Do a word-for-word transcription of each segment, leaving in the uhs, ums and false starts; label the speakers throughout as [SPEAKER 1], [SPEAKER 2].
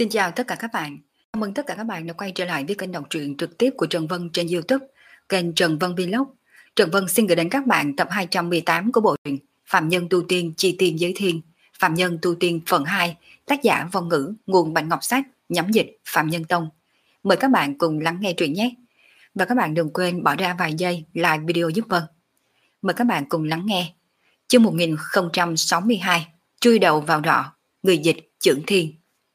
[SPEAKER 1] Xin chào tất cả các bạn. Chào mừng tất cả các bạn đã quay trở lại với kênh đọc truyện trực tiếp của Trần Vân trên YouTube, kênh Trần Vân Vlog. Trần Vân xin gửi đến các bạn tập hai trăm mười tám của bộ truyện Phạm Nhân Tu Tiên Chi Tiên Giới Thiên, Phạm Nhân Tu Tiên phần hai, tác giả Vong Ngữ, nguồn Bạch Ngọc Sách, nhóm dịch Phạm Nhân Tông. Mời các bạn cùng lắng nghe truyện nhé. Và các bạn đừng quên bỏ ra vài giây like video giúp Vân. Mời các bạn cùng lắng nghe. Chương một nghìn không trăm sáu mươi hai, chui đầu vào rọ, người dịch Chưởng Thiên.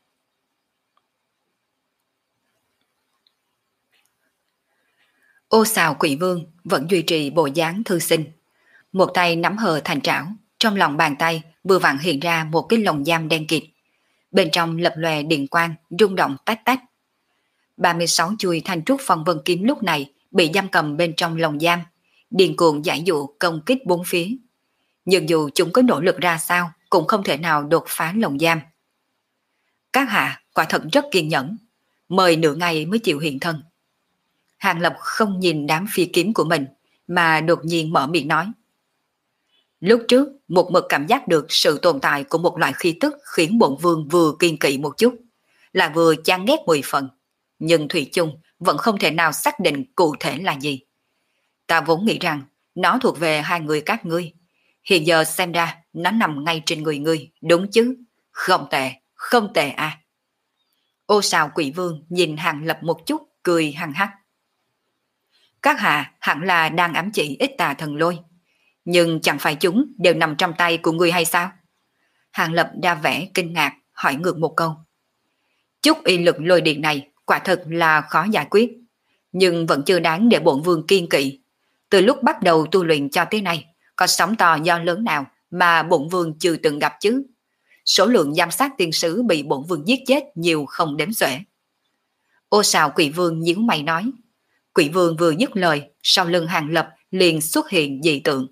[SPEAKER 1] Ô Sào Quỷ Vương vẫn duy trì bộ dáng thư sinh. Một tay nắm hờ thành trảo, trong lòng bàn tay vừa vặn hiện ra một cái lồng giam đen kịt. Bên trong lập lòe điện quang, rung động tách tách. ba mươi sáu chuôi thanh trúc phong vân kiếm lúc này bị giam cầm bên trong lồng giam, điên cuồng giải dụ công kích bốn phía. Nhưng dù chúng có nỗ lực ra sao cũng không thể nào đột phá lồng giam. Các hạ quả thật rất kiên nhẫn, mời nửa ngày mới chịu hiện thân. Hàng Lập không nhìn đám phi kiếm của mình mà đột nhiên mở miệng nói. Lúc trước một mực cảm giác được sự tồn tại của một loại khí tức khiến bổn vương vừa kiên kỵ một chút, là vừa chán ghét mười phần, nhưng thủy chung vẫn không thể nào xác định cụ thể là gì. Ta vốn nghĩ rằng nó thuộc về hai người các ngươi, hiện giờ xem ra nó nằm ngay trên người ngươi, đúng chứ? Không tệ, không tệ à. Ô Sào Quỷ Vương nhìn Hàng Lập một chút, cười hăng hắc. Các hạ hẳn là đang ám chỉ ít tà thần lôi, nhưng chẳng phải chúng đều nằm trong tay của ngươi hay sao? Hàng Lập đa vẻ kinh ngạc hỏi ngược một câu. Chút y lực lôi điện này quả thật là khó giải quyết, nhưng vẫn chưa đáng để bổn vương kiên kỵ. Từ lúc bắt đầu tu luyện cho tới nay, có sóng to do lớn nào mà bổn vương chưa từng gặp chứ? Số lượng giám sát tiên sứ bị bổn vương giết chết nhiều không đếm xuể. Ô Sào Quỷ Vương nhíu mày nói. Quỷ Vương vừa dứt lời, sau lưng Hàng Lập liền xuất hiện dị tượng.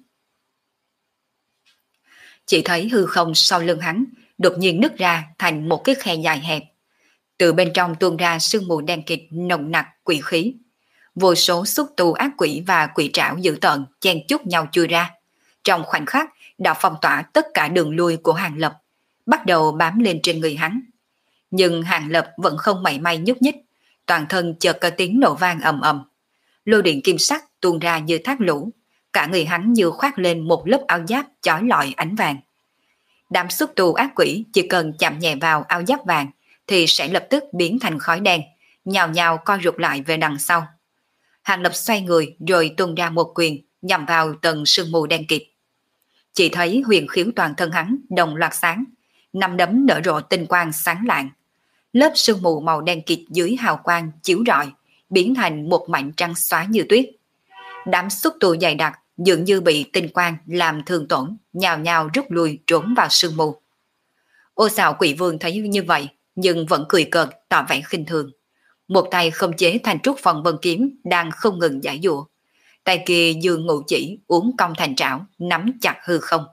[SPEAKER 1] Chỉ thấy hư không sau lưng hắn đột nhiên nứt ra thành một cái khe dài hẹp. Từ bên trong tuôn ra sương mù đen kịt nồng nặc quỷ khí. Vô số xúc tu ác quỷ và quỷ trảo dữ tợn chen chúc nhau chui ra. Trong khoảnh khắc đã phong tỏa tất cả đường lui của Hàng Lập, bắt đầu bám lên trên người hắn. Nhưng Hàng Lập vẫn không mảy may nhúc nhích, toàn thân chợt có tiếng nổ vang ầm ầm. Lôi điện kim sắc tuôn ra như thác lũ, cả người hắn như khoác lên một lớp áo giáp chói lọi ánh vàng. Đám xúc tu ác quỷ chỉ cần chạm nhẹ vào áo giáp vàng thì sẽ lập tức biến thành khói đen, nhào nhào co rụt lại về đằng sau. Hàng Lập xoay người rồi tung ra một quyền nhằm vào tầng sương mù đen kịt. Chỉ thấy huyền khiếu toàn thân hắn đồng loạt sáng, năm đấm nở rộ tinh quang sáng lạng. Lớp sương mù màu đen kịt dưới hào quang chiếu rọi, biến thành một mảnh trắng xóa như tuyết. Đám xúc tu dày đặc dường như bị tinh quang làm thương tổn, nhào nhào rút lui trốn vào sương mù. Ô Sào Quỷ Vương thấy như vậy nhưng vẫn cười cợt tỏ vẻ khinh thường. Một tay không chế thành trúc phong vân kiếm đang không ngừng giải dụa, tay kia dương ngụ chỉ uốn cong thành trảo nắm chặt hư không.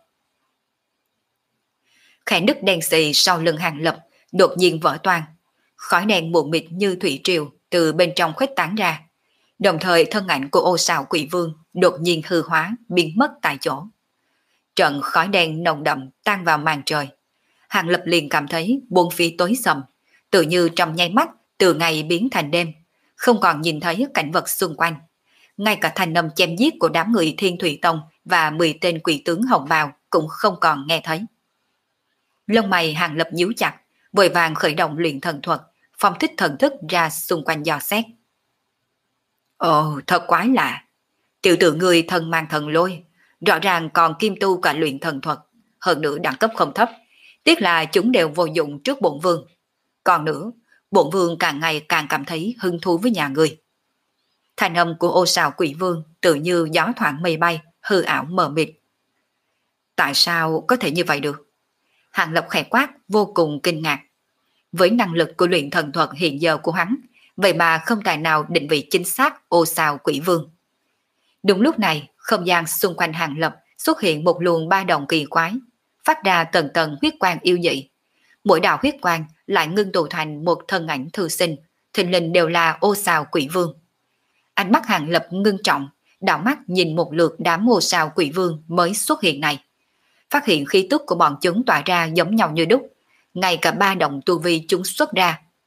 [SPEAKER 1] Khe nứt đen xì sau lưng Hàng Lập đột nhiên vỡ toang, khói đen mù mịt như thủy triều từ bên trong khuếch tán ra. Đồng thời thân ảnh của Ô Sào Quỷ Vương đột nhiên hư hóa biến mất tại chỗ. Trận khói đen nồng đậm tan vào màn trời. Hàng Lập liền cảm thấy bốn phía tối sầm, tự như trong nháy mắt từ ngày biến thành đêm, không còn nhìn thấy cảnh vật xung quanh. Ngay cả thanh âm chém giết của đám người Thiên Thủy Tông và mười tên quỷ tướng hồng bào cũng không còn nghe thấy. Lông mày Hàng Lập nhíu chặt, vội vàng khởi động luyện thần thuật, phong thích thần thức ra xung quanh dò xét. Ồ, thật quái lạ. Tiểu tử người thần mang thần lôi, rõ ràng còn kim tu cả luyện thần thuật, hơn nữa đẳng cấp không thấp. Tiếc là chúng đều vô dụng trước bổn vương. Còn nữa, bổn vương càng ngày càng cảm thấy hứng thú với nhà người. Thanh âm của Ô Sào Quỷ Vương tự như gió thoảng mây bay, hư ảo mờ mịt. Tại sao có thể như vậy được? Hàng Lập khẽ quát vô cùng kinh ngạc. Với năng lực của luyện thần thuật hiện giờ của hắn, vậy mà không tài nào định vị chính xác Ô Sào Quỷ Vương. Đúng lúc này, không gian xung quanh Hàng Lập xuất hiện một luồng ba động kỳ quái, phát ra tầng tầng huyết quang yêu dị. Mỗi đạo huyết quang lại ngưng tụ thành một thân ảnh thư sinh, thình lình đều là Ô Sào Quỷ Vương. Ánh mắt Hàng Lập ngưng trọng, đảo mắt nhìn một lượt đám Ô Sào Quỷ Vương mới xuất hiện này. Phát hiện khí tức của bọn chúng tỏa ra giống nhau như đúc, ngay cả ba động tu vi chúng xuất ra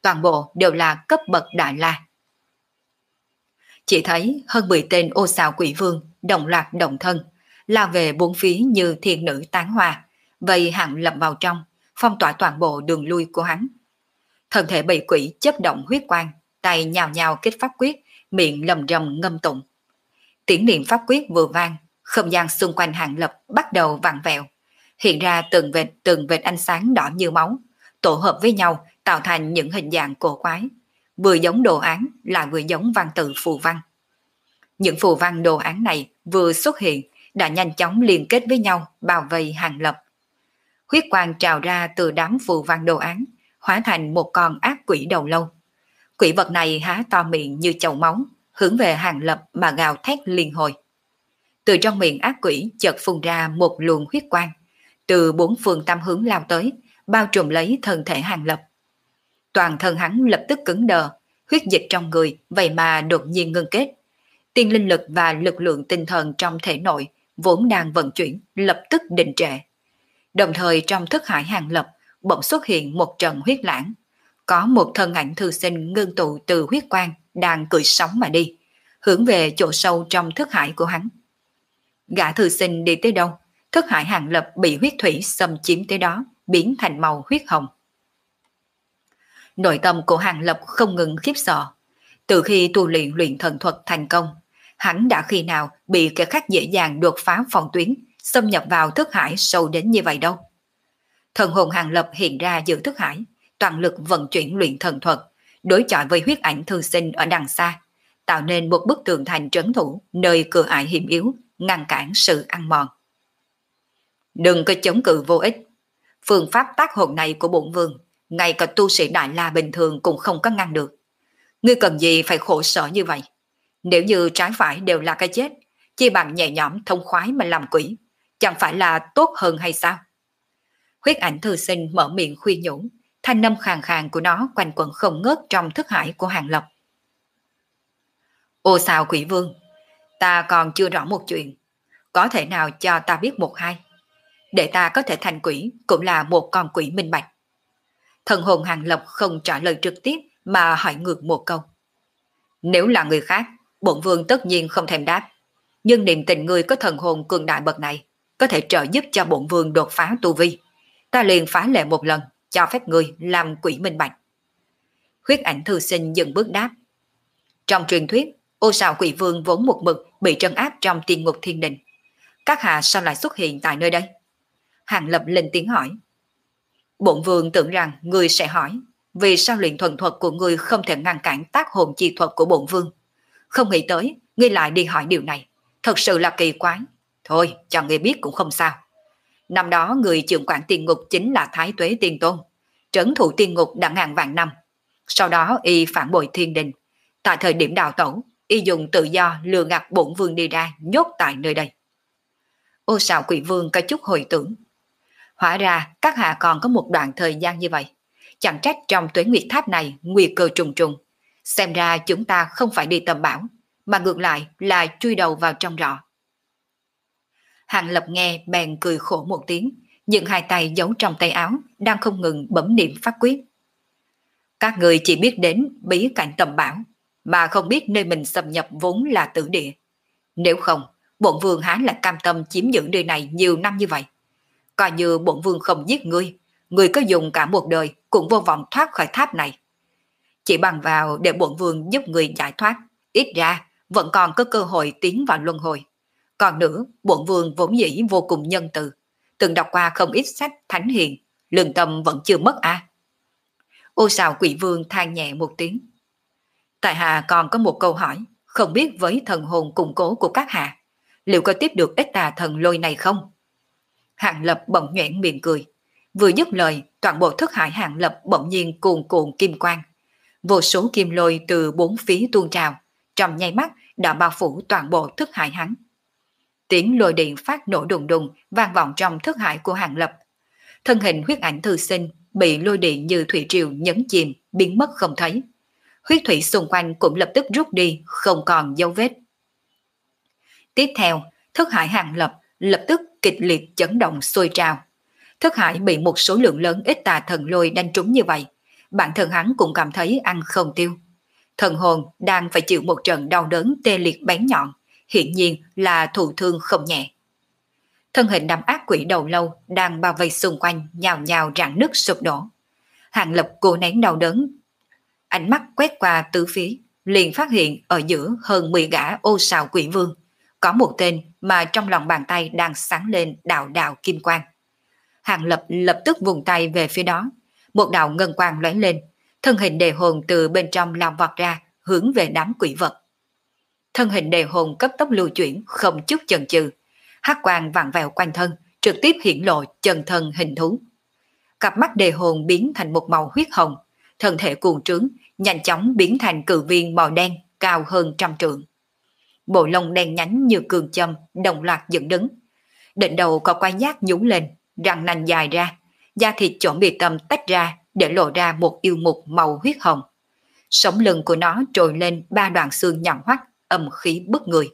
[SPEAKER 1] toàn bộ đều là cấp bậc đại la. Chỉ thấy hơn mười tên ô xào quỷ vương đồng loạt động thân, lao về bốn phía như thiên nữ tán hoa, vây Hàng Lập vào trong, phong tỏa toàn bộ đường lui của hắn. Thân thể bị quỷ chớp động huyết quang, tay nhào nhào kết pháp quyết, miệng lầm rầm ngâm tụng. Tiếng niệm pháp quyết vừa vang, không gian xung quanh Hàng Lập bắt đầu vặn vẹo, hiện ra từng vệt từng vệt ánh sáng đỏ như máu, tổ hợp với nhau tạo thành những hình dạng cổ quái, vừa giống đồ án lại vừa giống văn tự phù văn. Những phù văn đồ án này vừa xuất hiện đã nhanh chóng liên kết với nhau bao vây Hàng Lập. Huyết quang trào ra từ đám phù văn đồ án, hóa thành một con ác quỷ đầu lâu. Quỷ vật này há to miệng như chậu máu, hướng về Hàng Lập mà gào thét liên hồi. Từ trong miệng ác quỷ chợt phun ra một luồng huyết quang, từ bốn phương tám hướng lao tới, bao trùm lấy thân thể Hàng Lập. Toàn thân hắn lập tức cứng đờ, huyết dịch trong người vậy mà đột nhiên ngưng kết. Tiên linh lực và lực lượng tinh thần trong thể nội vốn đang vận chuyển lập tức đình trệ. Đồng thời trong thức hải Hàng Lập bỗng xuất hiện một trận huyết lãng, có một thân ảnh thư sinh ngưng tụ từ huyết quang đang cưỡi sóng mà đi, hướng về chỗ sâu trong thức hải của hắn. Gã thư sinh đi tới đâu, thức hải Hàng Lập bị huyết thủy xâm chiếm tới đó, biến thành màu huyết hồng. Nội tâm của Hàng Lập không ngừng khiếp sợ. Từ khi tu luyện luyện thần thuật thành công, hắn đã khi nào bị kẻ khác dễ dàng đột phá phòng tuyến, xâm nhập vào thức hải sâu đến như vậy đâu. Thần hồn Hàng Lập hiện ra giữa thức hải, toàn lực vận chuyển luyện thần thuật, đối chọi với huyết ảnh thư sinh ở đằng xa, tạo nên một bức tường thành trấn thủ nơi cửa ải hiểm yếu, ngăn cản sự ăn mòn. Đừng có chống cự vô ích. Phương pháp tác hồn này của bổn vương, ngay cả tu sĩ đại la bình thường cũng không có ngăn được. Ngươi cần gì phải khổ sở như vậy? Nếu như trái phải đều là cái chết, chi bằng nhẹ nhõm thông khoái mà làm quỷ, chẳng phải là tốt hơn hay sao? Huyết ảnh thư sinh mở miệng khuyên nhủ, thanh âm khàn khàn của nó quanh quẩn không ngớt trong thức hải của Hàng Lập. Ô sao quỷ vương, ta còn chưa rõ một chuyện, có thể nào cho ta biết một hai? Để ta có thể thành quỷ cũng là một con quỷ minh bạch. Thần hồn Hàng Lập không trả lời trực tiếp mà hỏi ngược một câu. Nếu là người khác, bổn vương tất nhiên không thèm đáp. Nhưng niềm tình người có thần hồn cường đại bậc này, có thể trợ giúp cho bổn vương đột phá tu vi. Ta liền phá lệ một lần, cho phép người làm quỷ minh bạch. Huyết ảnh thư sinh dừng bước đáp. Trong truyền thuyết, ô sào quỷ vương vốn một mực bị trấn áp trong tiên ngục thiên đình. Các hạ sao lại xuất hiện tại nơi đây? Hàng Lập lên tiếng hỏi. Bổn vương tưởng rằng người sẽ hỏi, vì sao luyện thuần thuật của người không thể ngăn cản tác hồn chi thuật của bổn vương. Không nghĩ tới, ngươi lại đi hỏi điều này. Thật sự là kỳ quái. Thôi, cho ngươi biết cũng không sao. Năm đó người trưởng quản tiên ngục chính là Thái Tuế Tiên Tôn, trấn thủ tiên ngục đã ngàn vạn năm. Sau đó y phản bội thiên đình. Tại thời điểm đào tẩu, y dùng tự do lừa gạt bổn vương đi ra, nhốt tại nơi đây. Ô sào quỷ vương có chút hồi tưởng. Hóa ra các hạ còn có một đoạn thời gian như vậy. Chẳng trách trong Tuế Nguyệt Tháp này nguy cơ trùng trùng. Xem ra chúng ta không phải đi tầm bảo, mà ngược lại là chui đầu vào trong rọ. Hàng Lập nghe bèn cười khổ một tiếng, nhưng hai tay giấu trong tay áo đang không ngừng bấm niệm pháp quyết. Các người chỉ biết đến bí cảnh tầm bảo, mà không biết nơi mình xâm nhập vốn là tử địa. Nếu không, bổn vương há lại cam tâm chiếm giữ nơi này nhiều năm như vậy. Coi như bổn vương không giết ngươi, ngươi có dùng cả một đời cũng vô vọng thoát khỏi tháp này. Chỉ bằng vào để bổn vương giúp ngươi giải thoát, ít ra vẫn còn có cơ hội tiến vào luân hồi. Còn nữa, bổn vương vốn dĩ vô cùng nhân từ, từng đọc qua không ít sách thánh hiền, lương tâm vẫn chưa mất à. Ô sào quỷ vương than nhẹ một tiếng. Tại hạ còn có một câu hỏi, không biết với thần hồn củng cố của các hạ, liệu có tiếp được ít tà thần lôi này không? Hàng Lập bỗng nhoẻn miệng cười. Vừa dứt lời, toàn bộ thức hải Hàng Lập bỗng nhiên cuồn cuộn kim quang. Vô số kim lôi từ bốn phía tuôn trào, trong nháy mắt đã bao phủ toàn bộ thức hải hắn. Tiếng lôi điện phát nổ đùng đùng vang vọng trong thức hải của Hàng Lập. Thân hình huyết ảnh thư sinh bị lôi điện như thủy triều nhấn chìm, biến mất không thấy. Huyết thủy xung quanh cũng lập tức rút đi, không còn dấu vết. Tiếp theo, thức hải Hàng Lập lập tức kịch liệt chấn động sôi trào. Thức hải bị một số lượng lớn ít tà thần lôi đánh trúng như vậy, bản thân hắn cũng cảm thấy ăn không tiêu. Thần hồn đang phải chịu một trận đau đớn tê liệt bén nhọn, hiển nhiên là thụ thương không nhẹ. Thân hình đám ác quỷ đầu lâu đang bao vây xung quanh nhào nhào rạn nứt sụp đổ. Hàng Lập cố nén đau đớn, ánh mắt quét qua tứ phía, liền phát hiện ở giữa hơn mười gã ô sào quỷ vương, có một tên mà trong lòng bàn tay đang sáng lên đạo đạo kim quang. Hàng Lập lập tức vùng tay về phía đó, một đạo ngân quang lóe lên, thân hình đề hồn từ bên trong lao vọt ra, hướng về đám quỷ vật. Thân hình đề hồn cấp tốc lưu chuyển, không chút chần chừ, hắc quang vặn vẹo quanh thân, trực tiếp hiển lộ chân thân hình thú. Cặp mắt đề hồn biến thành một màu huyết hồng, thân thể cuồng trướng, nhanh chóng biến thành cự viên màu đen cao hơn trăm trượng. Bộ lông đen nhánh như cương châm, đồng loạt dựng đứng. Đỉnh đầu có quai nhát nhúng lên, răng nanh dài ra, da thịt chỗ bị tâm tách ra để lộ ra một yêu mục màu huyết hồng. Sống lưng của nó trồi lên ba đoạn xương nhọn hoắt, âm khí bức người.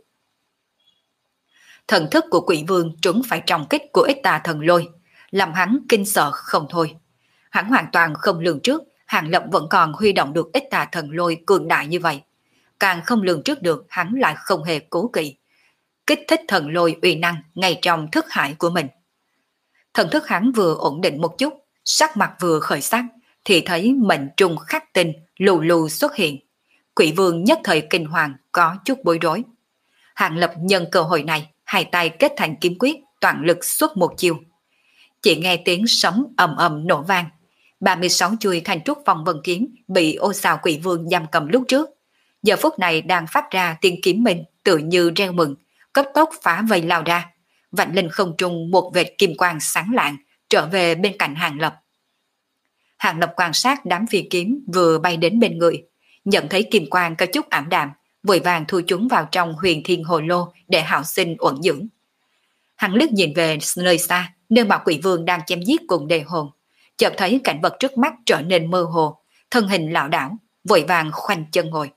[SPEAKER 1] Thần thức của quỷ vương trúng phải trong kích của ích tà thần lôi, làm hắn kinh sợ không thôi. Hắn hoàn toàn không lường trước Hàng Lập vẫn còn huy động được ích tà thần lôi cường đại như vậy. Càng không lường trước được hắn lại không hề cố kỵ, kích thích thần lôi uy năng ngay trong thức hải của mình. Thần thức hắn vừa ổn định một chút, sắc mặt vừa khởi sắc, thì thấy mệnh trùng khắc tinh lù lù xuất hiện. Quỷ vương nhất thời kinh hoàng, có chút bối rối. Hàng Lập nhân cơ hội này, hai tay kết thành kiếm quyết, toàn lực xuất một chiêu. Chỉ nghe tiếng sấm ầm ầm nổ vang, ba mươi sáu chuôi thanh trúc phong vân kiếm bị ô xào quỷ vương giam cầm lúc trước, giờ phút này đang phát ra tiếng kiếm minh tự như reo mừng, cấp tốc phá vây lao ra, vạch lên không trung một vệt kim quang sáng lạng, trở về bên cạnh Hàng Lập. Hàng Lập quan sát đám phi kiếm vừa bay đến bên người, nhận thấy kim quang có chút ảm đạm, vội vàng thu chúng vào trong huyền thiên hồ lô để hảo sinh uẩn dưỡng. Hắn liếc nhìn về nơi xa, nơi mà quỷ vương đang chém giết cùng đề hồn, chợt thấy cảnh vật trước mắt trở nên mơ hồ, thân hình lảo đảo, vội vàng khoanh chân ngồi.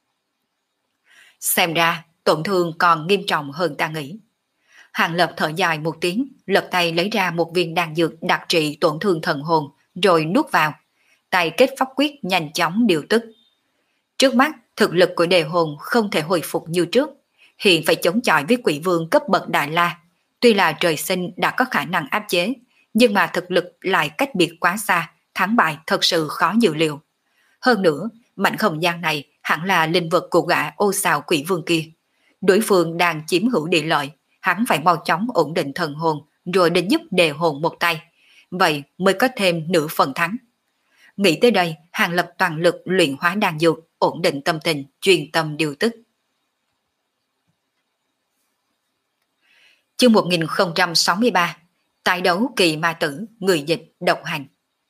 [SPEAKER 1] Xem ra tổn thương còn nghiêm trọng hơn ta nghĩ. Hàng Lập thở dài một tiếng, lật tay lấy ra một viên đan dược đặc trị tổn thương thần hồn, rồi nuốt vào, tay kết pháp quyết nhanh chóng điều tức. Trước mắt thực lực của đề hồn không thể hồi phục như trước, hiện phải chống chọi với quỷ vương cấp bậc Đại La. Tuy là trời sinh đã có khả năng áp chế, nhưng mà thực lực lại cách biệt quá xa, thắng bại thật sự khó dự liệu. Hơn nữa, mảnh không gian này hẳn là linh vật của gã ô xào quỷ vương kia. Đối phương đang chiếm hữu địa lợi, hắn phải mau chóng ổn định thần hồn, rồi đến giúp đề hồn một tay. Vậy mới có thêm nửa phần thắng. Nghĩ tới đây, Hàng Lập toàn lực luyện hóa đan dược, ổn định tâm tình, chuyên tâm điều tức. Chương một nghìn không trăm sáu mươi ba, tái đấu kỳ ma tử, người dịch độc hành.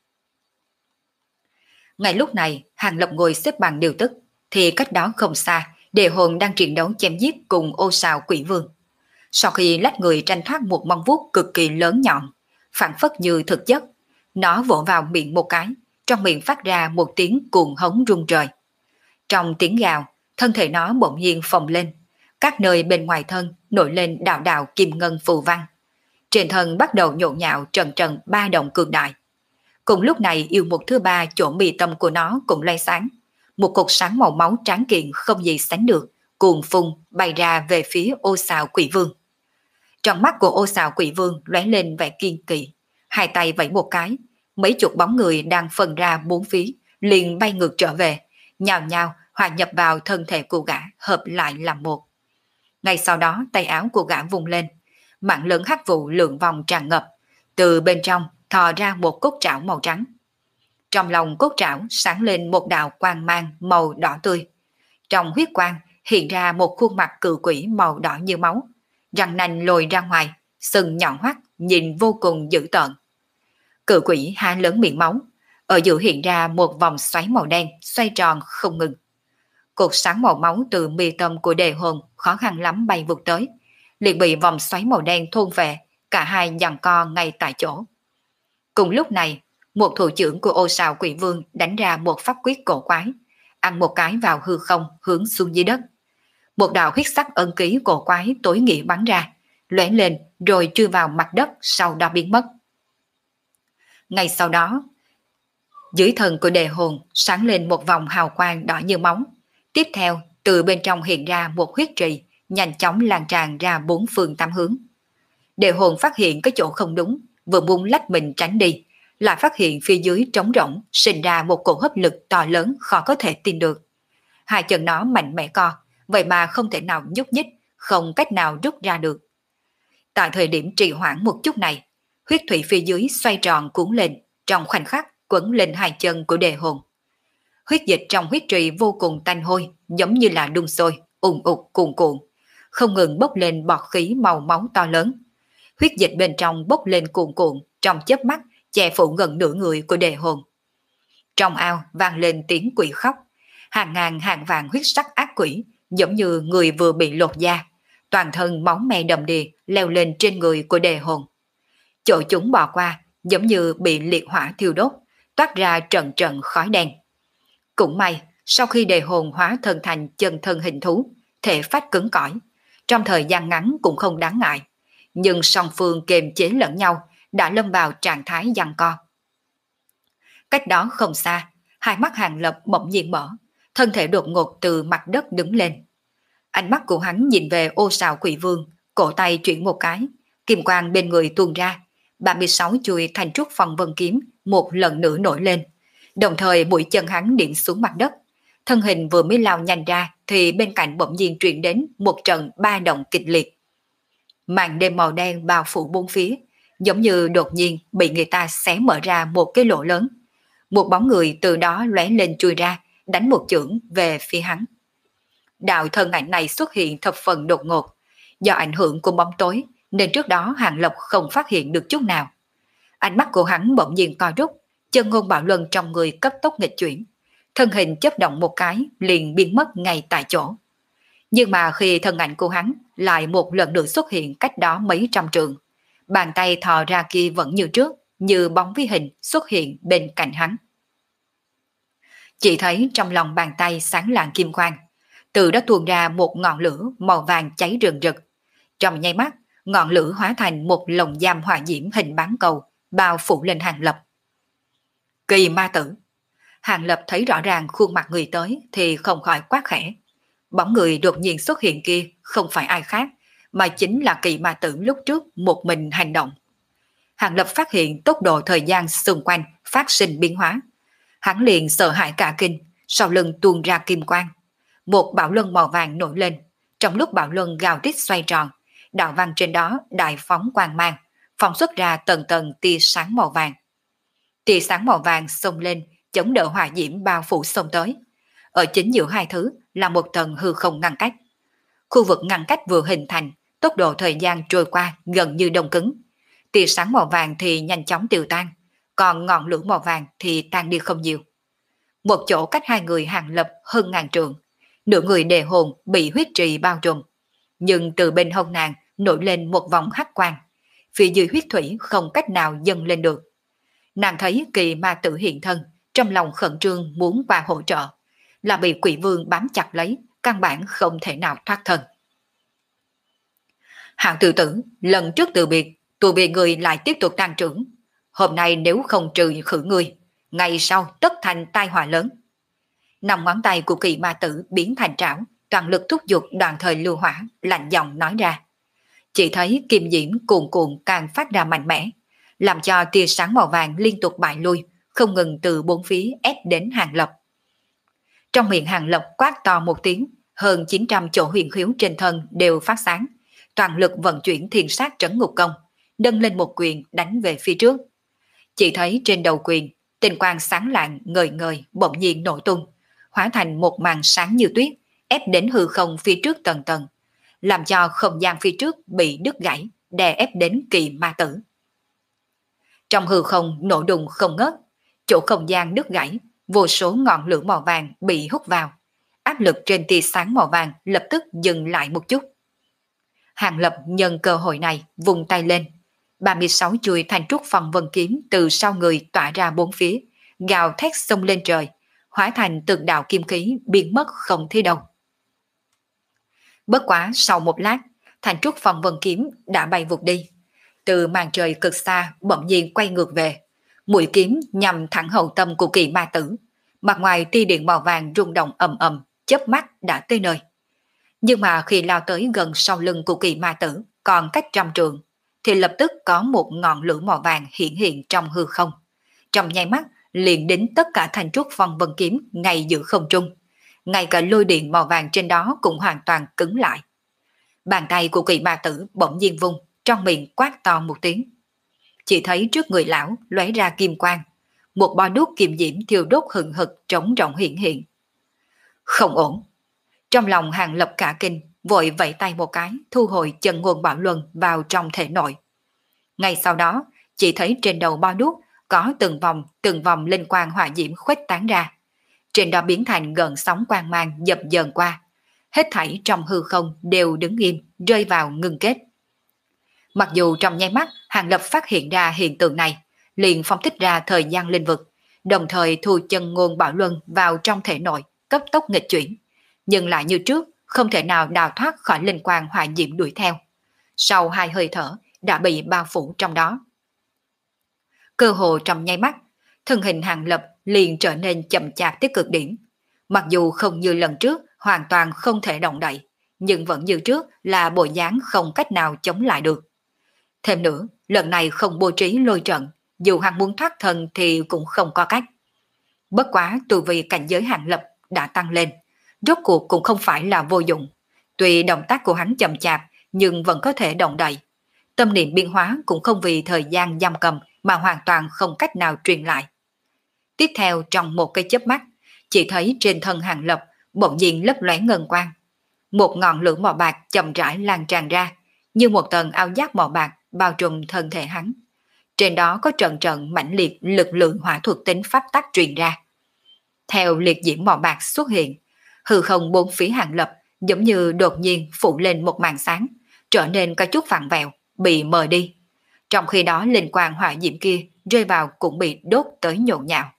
[SPEAKER 1] Ngay lúc này, Hàng Lập ngồi xếp bằng điều tức, thì cách đó không xa, đề hồn đang chiến đấu chém giết cùng ô sào quỷ vương. Sau khi lách người tranh thoát một mong vuốt cực kỳ lớn nhọn, phản phất như thực chất, nó vỗ vào miệng một cái, trong miệng phát ra một tiếng cuồng hống rung trời. Trong tiếng gào, thân thể nó bỗng nhiên phồng lên, các nơi bên ngoài thân nổi lên đạo đạo kim ngân phù văn. Trên thân bắt đầu nhộn nhạo trần trần ba động cường đại. Cùng lúc này yêu mục thứ ba chỗ mi tâm của nó cũng lóe sáng. Một cột sáng màu máu tráng kiện không gì sánh được, cuồng phun bay ra về phía ô xào quỷ vương. Trong mắt của ô xào quỷ vương lóe lên vẻ kiên kỵ, hai tay vẫy một cái, mấy chục bóng người đang phân ra bốn phía, liền bay ngược trở về, nhào nhào hòa nhập vào thân thể của gã, hợp lại làm một. Ngay sau đó tay áo của gã vùng lên, mạng lớn hắc vụ lượng vòng tràn ngập, từ bên trong thò ra một cốt trảo màu trắng. Trong lòng cốt trảo sáng lên một đạo quang mang màu đỏ tươi. Trong huyết quang hiện ra một khuôn mặt cự quỷ màu đỏ như máu, răng nanh lồi ra ngoài, sừng nhọn hoắt, nhìn vô cùng dữ tợn. Cự quỷ há lớn miệng máu, ở giữa hiện ra một vòng xoáy màu đen xoay tròn không ngừng. Cột sáng màu máu từ mi tâm của đề hồn khó khăn lắm bay vụt tới, liền bị vòng xoáy màu đen thôn về, cả hai giằng co ngay tại chỗ. Cùng lúc này, một thủ trưởng của ô sào quỷ vương đánh ra một pháp quyết cổ quái, ăn một cái vào hư không hướng xuống dưới đất. Một đạo huyết sắc ân ký cổ quái tối nghĩa bắn ra, lóe lên rồi chui vào mặt đất, sau đó biến mất. Ngay sau đó, Dưới thân của đề hồn sáng lên một vòng hào quang đỏ như máu. Tiếp theo, từ bên trong hiện ra một huyết trì, nhanh chóng lan tràn ra bốn phương tám hướng. Đề hồn phát hiện cái chỗ không đúng, vừa muốn lách mình tránh đi, lại phát hiện phía dưới trống rỗng, sinh ra một cổ hấp lực to lớn khó có thể tin được. Hai chân nó mạnh mẽ co, vậy mà không thể nào nhúc nhích, không cách nào rút ra được. Tại thời điểm trì hoãn một chút này, huyết thủy phía dưới xoay tròn cuốn lên, trong khoảnh khắc quấn lên hai chân của đề hồn. Huyết dịch trong huyết trì vô cùng tanh hôi, giống như là đun sôi, ùn ục cuồn cuộn, không ngừng bốc lên bọt khí màu máu to lớn. Huyết dịch bên trong bốc lên cuồn cuộn, trong chớp mắt che phủ gần nửa người của đề hồn. Trong ao vang lên tiếng quỷ khóc, hàng ngàn hàng vạn huyết sắc ác quỷ, giống như người vừa bị lột da, toàn thân máu me đầm đìa leo lên trên người của đề hồn. Chỗ chúng bò qua, giống như bị liệt hỏa thiêu đốt, toát ra trận trận khói đen. Cũng may, sau khi đề hồn hóa thân thành chân thân hình thú, thể phách cứng cỏi, trong thời gian ngắn cũng không đáng ngại, nhưng song phương kiềm chế lẫn nhau đã lâm vào trạng thái giằng co. Cách đó không xa, hai mắt Hàng Lập bỗng nhiên mở, thân thể đột ngột từ mặt đất đứng lên. Ánh mắt của hắn nhìn về ô sào quỷ vương, cổ tay chuyển một cái, kim quang bên người tuôn ra, ba mươi sáu chuôi thành trúc phong vân kiếm một lần nữa nổi lên, đồng thời mũi chân hắn điểm xuống mặt đất. Thân hình vừa mới lao nhanh ra thì bên cạnh bỗng nhiên truyền đến một trận ba động kịch liệt. Màn đêm màu đen bao phủ bốn phía, giống như đột nhiên bị người ta xé mở ra một cái lỗ lớn. Một bóng người từ đó lóe lên chui ra, đánh một chưởng về phía hắn. Đạo thân ảnh này xuất hiện thập phần đột ngột, do ảnh hưởng của bóng tối nên trước đó Hàng Lập không phát hiện được chút nào. Ánh mắt của hắn bỗng nhiên co rút, chân ngôn bạo luân trong người cấp tốc nghịch chuyển, thân hình chớp động một cái liền biến mất ngay tại chỗ. Nhưng mà khi thân ảnh của hắn lại một lần nữa xuất hiện cách đó mấy trăm trượng, bàn tay thò ra kia vẫn như trước, như bóng vi hình xuất hiện bên cạnh hắn. Chỉ thấy trong lòng bàn tay sáng lạng kim quang, từ đó tuôn ra một ngọn lửa màu vàng cháy rừng rực. Trong nháy mắt, ngọn lửa hóa thành một lồng giam hỏa diễm hình bán cầu, bao phủ lên Hàng Lập. Kỳ ma tử! Hàng Lập thấy rõ ràng khuôn mặt người tới thì không khỏi quát khẽ. Bóng người đột nhiên xuất hiện kia không phải ai khác, mà chính là kỳ ma tử lúc trước một mình hành động. Hàng Lập phát hiện tốc độ thời gian xung quanh phát sinh biến hóa. Hắn liền sợ hãi cả kinh, sau lưng tuôn ra kim quang. Một bảo luân màu vàng nổi lên, trong lúc bảo luân gào rít xoay tròn, đạo văn trên đó đại phóng quang mang, phóng xuất ra tầng tầng tia sáng màu vàng. Tia sáng màu vàng xông lên, chống đỡ hỏa diễm bao phủ xông tới. Ở chính giữa hai thứ là một tầng hư không ngăn cách. Khu vực ngăn cách vừa hình thành, tốc độ thời gian trôi qua gần như đông cứng. Tia sáng màu vàng thì nhanh chóng tiêu tan, còn ngọn lửa màu vàng thì tan đi không nhiều. Một chỗ cách hai người Hàng Lập hơn ngàn trượng, nửa người đề hồn bị huyết trì bao trùm, nhưng từ bên hông nàng nổi lên một vòng hắc quang, phía dưới huyết thủy không cách nào dâng lên được. Nàng thấy kỳ ma tử hiện thân, trong lòng khẩn trương muốn qua hỗ trợ, là bị quỷ vương bám chặt lấy, căn bản không thể nào thoát thân. Hạng tự tử, lần trước từ biệt, tụi bị người lại tiếp tục tăng trưởng. Hôm nay nếu không trừ khử người, ngày sau tất thành tai họa lớn. Năm ngón tay của kỳ ma tử biến thành trảo, toàn lực thúc giục đoàn thời lưu hỏa, lạnh giọng nói ra. Chỉ thấy kim diễm cuồn cuộn càng phát ra mạnh mẽ, làm cho tia sáng màu vàng liên tục bại lui, không ngừng từ bốn phía ép đến Hàng Lập. Trong miệng Hàng Lập quát to một tiếng, hơn chín trăm chỗ huyền khiếu trên thân đều phát sáng, toàn lực vận chuyển thiên sát trấn ngục công, nâng lên một quyền đánh về phía trước. Chỉ thấy trên đầu quyền, tinh quang sáng lạng ngời ngời bỗng nhiên nổ tung, hóa thành một màn sáng như tuyết, ép đến hư không phía trước tầng tầng, làm cho không gian phía trước bị đứt gãy, đè ép đến kỳ ma tử. Trong hư không nổ đùng không ngớt, chỗ không gian đứt gãy, vô số ngọn lửa màu vàng bị hút vào, áp lực trên tia sáng màu vàng lập tức dừng lại một chút. Hàng Lập nhân cơ hội này vùng tay lên, ba mươi sáu chuôi thành trúc phong vân kiếm từ sau người tỏa ra bốn phía, gào thét xông lên trời, hóa thành từng đạo kim khí biến mất không thấy đâu. Bất quá sau một lát, thành trúc phong vân kiếm đã bay vụt đi, từ màn trời cực xa bỗng nhiên quay ngược về, Mũi kiếm nhằm thẳng hậu tâm của kỳ ma tử, mặt ngoài tia điện màu vàng rung động ầm ầm, chớp mắt đã tới nơi. Nhưng mà khi lao tới gần sau lưng của kỳ ma tử, còn cách trăm trượng, thì lập tức có một ngọn lửa màu vàng hiện hiện trong hư không. Trong nháy mắt, liền đến tất cả thanh trúc phong vân kiếm ngay giữa không trung. Ngay cả lôi điện màu vàng trên đó cũng hoàn toàn cứng lại. Bàn tay của kỳ ma tử bỗng nhiên vung, trong miệng quát to một tiếng. Chỉ thấy trước người lão lóe ra kim quang, một bó đuốc kim diễm thiêu đốt hừng hực trống rộng hiện hiện. Không ổn. Trong lòng Hàng Lập cả kinh, vội vẫy tay một cái, thu hồi chân ngôn bảo luân vào trong thể nội. Ngay sau đó, chỉ thấy trên đầu bó đuốc có từng vòng, từng vòng linh quang hỏa diễm khuếch tán ra. Trên đó biến thành gần sóng quang mang dập dờn qua. Hết thảy trong hư không đều đứng im, rơi vào ngưng kết. Mặc dù trong nháy mắt Hàng Lập phát hiện ra hiện tượng này, liền phóng thích ra thời gian linh vực, đồng thời thu chân ngôn bảo luân vào trong thể nội, cấp tốc nghịch chuyển, nhưng lại như trước không thể nào đào thoát khỏi linh quang hỏa diễm đuổi theo. Sau hai hơi thở đã bị bao phủ trong đó. Cơ hồ trong nháy mắt, thân hình Hàng Lập liền trở nên chậm chạp tới cực điểm. Mặc dù không như lần trước hoàn toàn không thể động đậy, nhưng vẫn như trước là bộ dáng không cách nào chống lại được. Thêm nữa, lần này không bố trí lôi trận, dù hắn muốn thoát thân thì cũng không có cách. Bất quá tu vi cảnh giới Hàng Lập đã tăng lên, rốt cuộc cũng không phải là vô dụng. Tuy động tác của hắn chậm chạp, nhưng vẫn có thể động đậy. Tâm niệm biến hóa cũng không vì thời gian giam cầm mà hoàn toàn không cách nào truyền lại. Tiếp theo trong một cái chớp mắt, chỉ thấy trên thân Hàng Lập bỗng nhiên lấp lóe ngân quang. Một ngọn lửa màu bạc chậm rãi lan tràn ra, như một tầng áo giáp màu bạc bao trùm thân thể hắn. Trên đó có trận trận mãnh liệt lực lượng hỏa thuật tính pháp tắc truyền ra. Theo liệt diễm màu bạc xuất hiện, hư không bốn phía Hàng Lập giống như đột nhiên phủ lên một màn sáng, trở nên có chút vặn vẹo, bị mờ đi. Trong khi đó linh quang hỏa diễm kia rơi vào cũng bị đốt tới nhộn nhạo.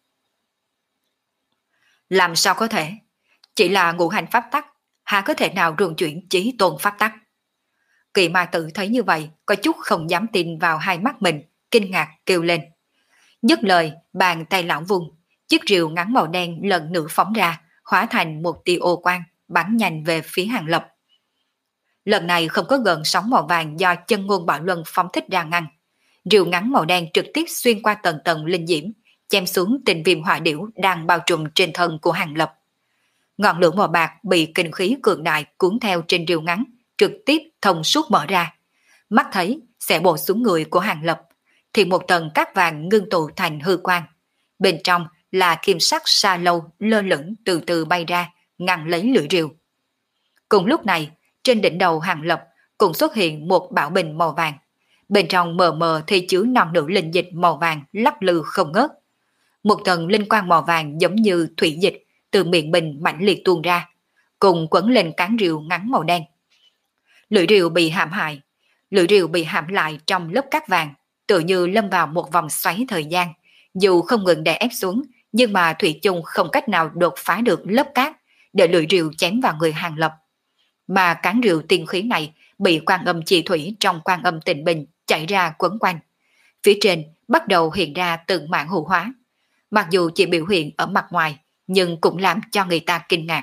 [SPEAKER 1] Làm sao có thể? Chỉ là ngũ hành pháp tắc, há có thể nào rung chuyển chí tôn pháp tắc? Kỳ ma tử thấy như vậy, có chút không dám tin vào hai mắt mình, kinh ngạc kêu lên. Dứt lời, bàn tay lão vùng, chiếc rìu ngắn màu đen lần nữa phóng ra, hóa thành một tia ô quang, bắn nhanh về phía Hàng Lập. Lần này không có gần sóng màu vàng do chân ngôn bảo luân phóng thích ra ngăn. Rìu ngắn màu đen trực tiếp xuyên qua tầng tầng linh diễm, chém xuống tình viêm hỏa điểu đang bao trùm trên thân của Hàng Lập. Ngọn lửa màu bạc bị kinh khí cường đại cuốn theo trên rìu ngắn, trực tiếp thông suốt mở ra. Mắt thấy sẽ bổ xuống người của Hàng Lập, thì một tầng cát vàng ngưng tụ thành hư quang. Bên trong là kim sắc sa lâu lơ lửng từ từ bay ra, ngăn lấy lưỡi rìu. Cùng lúc này, trên đỉnh đầu Hàng Lập cũng xuất hiện một bảo bình màu vàng. Bên trong mờ mờ thì chứa non nữ linh dịch màu vàng lắc lư không ngớt. Một tầng linh quang màu vàng giống như thủy dịch từ miệng bình mãnh liệt tuôn ra, cùng quấn lên cán rìu ngắn màu đen. Lưỡi rìu bị hãm hại, lưỡi rìu bị hãm lại trong lớp cát vàng, tự như lâm vào một vòng xoáy thời gian. Dù không ngừng đè ép xuống, nhưng mà thủy chung không cách nào đột phá được lớp cát để lưỡi rìu chém vào người Hàng Lập. Mà cán rìu tiên khí này bị quan âm chi thủy trong quan âm tịnh bình chảy ra quấn quanh. Phía trên bắt đầu hiện ra từng mảng hủ hóa. Mặc dù chỉ biểu hiện ở mặt ngoài, nhưng cũng làm cho người ta kinh ngạc.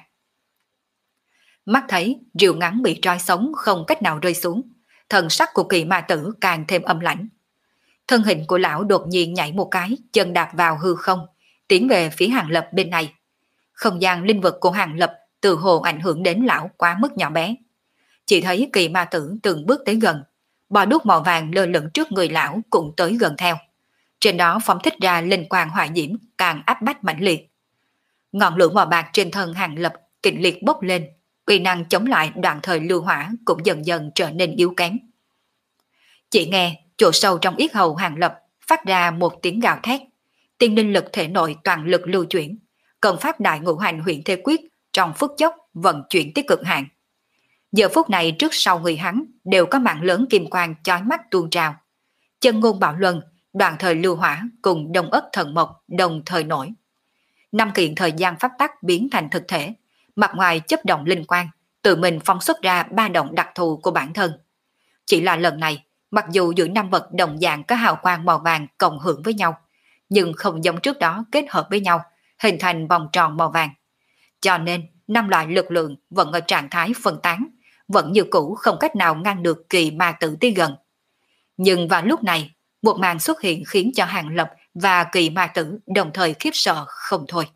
[SPEAKER 1] Mắt thấy rìu ngắn bị trói sống không cách nào rơi xuống, thần sắc của kỳ ma tử càng thêm âm lãnh. Thân hình của lão đột nhiên nhảy một cái, chân đạp vào hư không, tiến về phía Hàng Lập bên này. Không gian linh vực của Hàng Lập từ hồ ảnh hưởng đến lão quá mức nhỏ bé. Chỉ thấy kỳ ma tử từng bước tới gần, bò đuốc màu vàng lơ lửng trước người lão cũng tới gần theo. Trên đó phóng thích ra linh quang hỏa diễm càng áp bách mãnh liệt. Ngọn lửa màu bạc trên thân Hàng Lập kịch liệt bốc lên, uy năng chống lại đoạn thời lưu hỏa cũng dần dần trở nên yếu kém. Chỉ nghe chỗ sâu trong yết hầu Hàng Lập phát ra một tiếng gào thét, tiên linh lực thể nội toàn lực lưu chuyển, cần pháp đại ngũ hành huyền thế quyết trong phút chốc vận chuyển tới cực hạn. Giờ phút này trước sau người hắn đều có mạng lớn kim quang chói mắt tuôn trào. Chân ngôn bảo luân, đoạn thời lưu hỏa cùng đông ất thần mộc đồng thời nổi. Năm kiện thời gian pháp tắc biến thành thực thể, mặt ngoài chấp động linh quang, tự mình phóng xuất ra ba động đặc thù của bản thân. Chỉ là lần này, mặc dù giữa năm vật đồng dạng có hào quang màu vàng cộng hưởng với nhau, nhưng không giống trước đó kết hợp với nhau, hình thành vòng tròn màu vàng. Cho nên, năm loại lực lượng vẫn ở trạng thái phân tán, vẫn như cũ không cách nào ngăn được kỳ ma tử tới gần. Nhưng vào lúc này, một màn xuất hiện khiến cho Hàng Lập và kỳ ma tử đồng thời khiếp sợ không thôi.